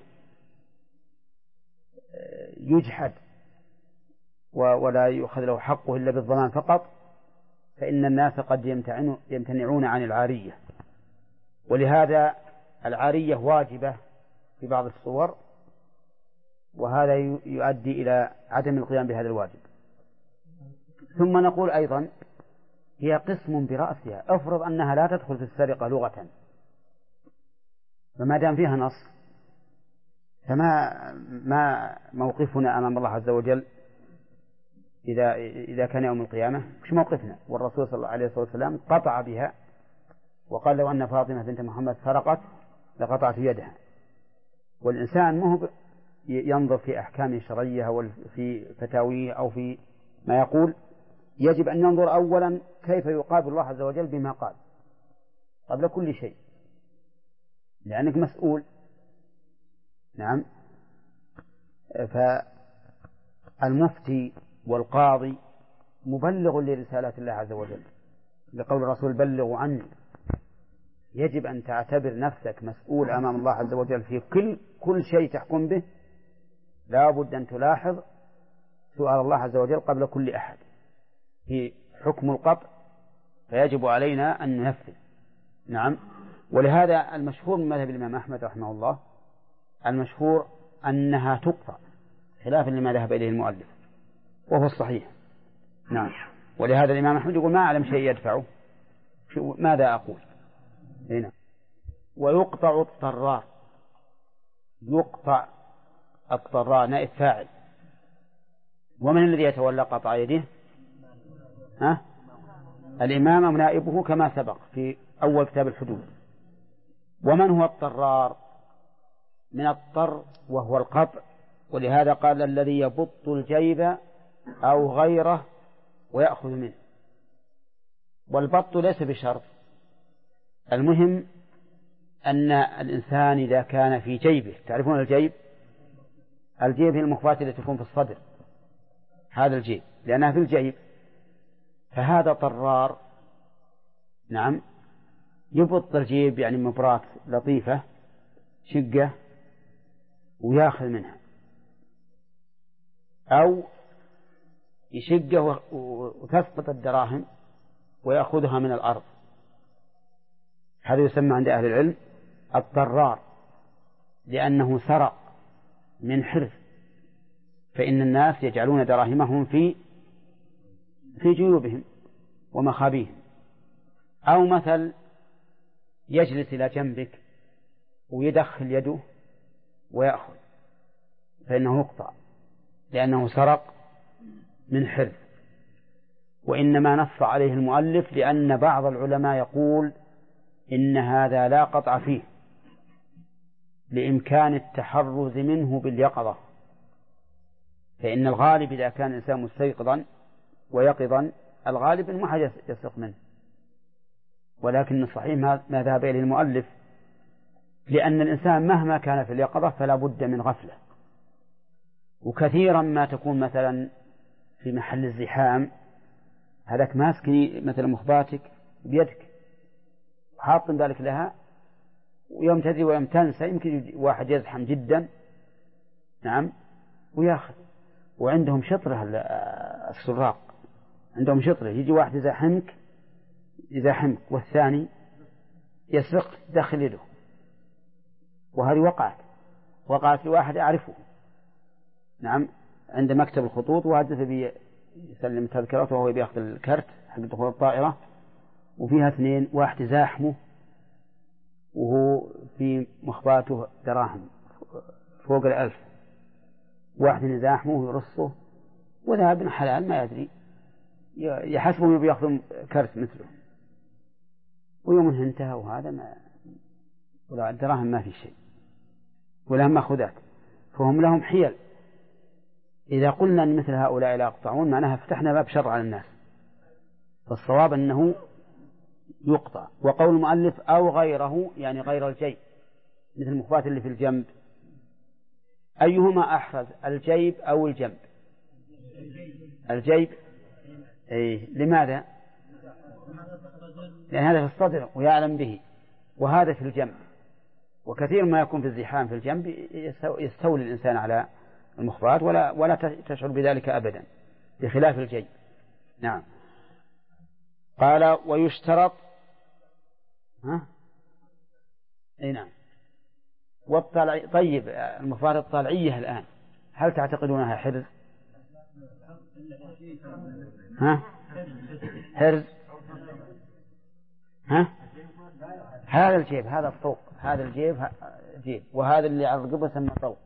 يجحد ولا يؤخذ له حقه إلا بالضمان فقط، فإن الناس قد يمتنعون عن العارية، ولهذا العارية واجبة في بعض الصور، وهذا يؤدي إلى عدم القيام بهذا الواجب. ثم نقول أيضا هي قسم برأسها. افرض أنها لا تدخل في السرقة لغة، فما دام فيها نص فما موقفنا أمام الله عز وجل إذا كان يوم القيامة؟ مش موقفنا؟ والرسول صلى الله عليه وسلم قطع بها وقال لو أن فاطمة بنت محمد سرقت لقطعت يدها. والإنسان مهب ينظر في أحكام شرعية أو في فتاويه أو في ما يقول، يجب أن ينظر أولا كيف يقابل الله عز وجل بما قال قبل كل شيء، لأنك مسؤول. نعم. فالمفتي والقاضي مبلغ لرسالة الله عز وجل، لقول الرسول بلغوا عني. يجب أن تعتبر نفسك مسؤول أمام الله عز وجل في كل شيء تحكم به. لا بد أن تلاحظ سؤال الله عز وجل قبل كل أحد في حكم القطع، فيجب علينا أن ننفذ. نعم. ولهذا المشهور من مذهب الإمام أحمد رحمه الله، المشهور أنها تقطع خلافا لما ذهب إليه المؤلف، وهو الصحيح. نعم. ولهذا الإمام أحمد يقول ما أعلم شيء يدفعه، ماذا أقول؟ هنا. ويقطع الطرار. يقطع الطرار نائب فاعل. ومن الذي يتولى قطع يده؟ الإمام ونائبه كما سبق في أول كتاب الحدود. ومن هو الطرار؟ من الطر وهو القطع ولهذا قال الذي يبط الجيب أو غيره ويأخذ منه. والبط ليس بشرط، المهم أن الإنسان إذا كان في جيبه، تعرفون الجيب؟ الجيب هي المخبات التي تكون في الصدر، هذا الجيب لأنها في الجيب، فهذا طرار. نعم، يبط الجيب يعني مبراة لطيفة شقة وياخذ منها، أو يشقه وتسقط الدراهم ويأخذها من الأرض، هذا يسمى عند أهل العلم الطرار، لأنه سرق من حرز، فإن الناس يجعلون دراهمهم في جيوبهم ومخابيهم. أو مثل يجلس إلى جنبك ويدخل يده ويأخذ، فإنه يقطع لأنه سرق من حرز. وإنما نص عليه المؤلف لأن بعض العلماء يقول إن هذا لا قطع فيه لإمكان التحرز منه باليقظة، فإن الغالب إذا كان الإنسان مستيقظا ويقظا الغالب أنه ما حد يسرق منه، ولكن الصحيح ما ذهب إليه المؤلف، لأن الإنسان مهما كان في اليقظة فلا بد من غفلة. وكثيرا ما تكون مثلا في محل الزحام هذاك ماسكني مثلا مخباتك بيدك حاط ذلك لها، ويوم تدري ويوم تنسى يمكن واحد يزحم جدا، نعم، وياخذ. وعندهم شطرة السراق، عندهم شطرة، يجي واحد يزاحمك والثاني يسرق داخل يده. وهذه وقعت لواحد أعرفه، نعم، عند مكتب الخطوط، واحد بي يسلم تذكرته وهو بيأخذ الكرت حق دخول الطائرة، وفيها اثنين، واحد زاحمه وهو في مخباته دراهم فوق 1000، واحد يزاحمه ويرصه، وذا ابن حلال ما يدري يحسبه بيأخذ كرت مثله، ويوم انتهى وهذا ما ولا الدراهم ما في شيء ولا مأخذات، فهم لهم حيل. إذا قلنا أن مثل هؤلاء لا يقطعون معناها فتحنا باب شر على الناس، فالصواب أنه يقطع. وقول المؤلف أو غيره يعني غير الجيب، مثل المخبات اللي في الجنب، أيهما أحرز الجيب أو الجنب؟ الجيب. لماذا؟ لأن هذا في الصدر ويعلم به، وهذا في الجنب، وكثير ما يكون في الزحام في الجنب يستولي الإنسان على المخبات ولا تشعر بذلك أبدا، بخلاف الجيب. نعم. قال ويشترط نعم. طيب المخبات الطالعية الآن هل تعتقدونها حرز؟ حرز؟ هذا الجيب، هذا الطوق، هذا الجيب جيب، وهذا اللي على الرقبة سمى طوق.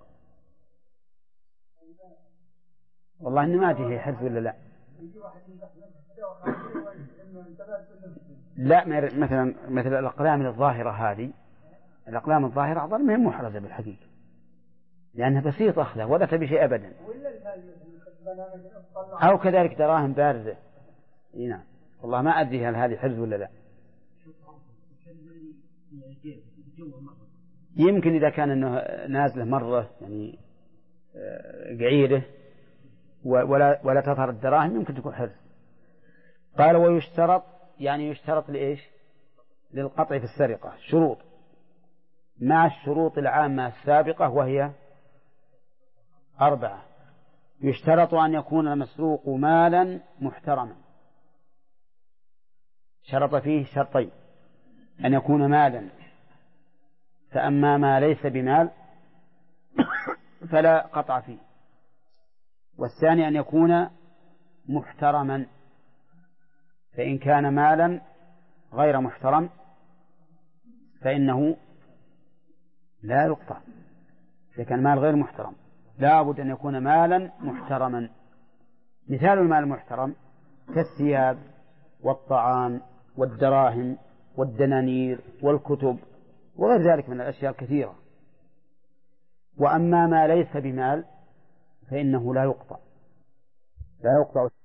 والله إني ما أدري هي حرز ولا لا. لا، مثل الأقلام الظاهرة هذه، الأقلام الظاهرة أظن ما هي محرزة بالحقيقة، لأنها بسيط أخذها ولا تبي شيء أبدا. أو كذلك دراهم بارزة. نعم، والله ما أدري هل هذه حرز ولا لا. يمكن إذا كان أنه نازله مرة يعني قعيده ولا تظهر الدراهم يمكن تكون حرز. قال ويشترط يعني يشترط لإيش؟ للقطع في السرقة شروط مع الشروط العامة السابقة، وهي 4. يشترط أن يكون المسروق مالا محترما، شرط فيه شرطين: أن يكون مالا، فأما ما ليس بمال فلا قطع فيه. والثاني أن يكون محترما، فإن كان مالا غير محترم فإنه لا يقطع. إذا كان مال غير محترم لا بد أن يكون مالا محترما. مثال المال المحترم كالثياب والطعام والدراهم والدنانير والكتب وغير ذلك من الأشياء الكثيرة. وأما ما ليس بمال فإنه لا يقطع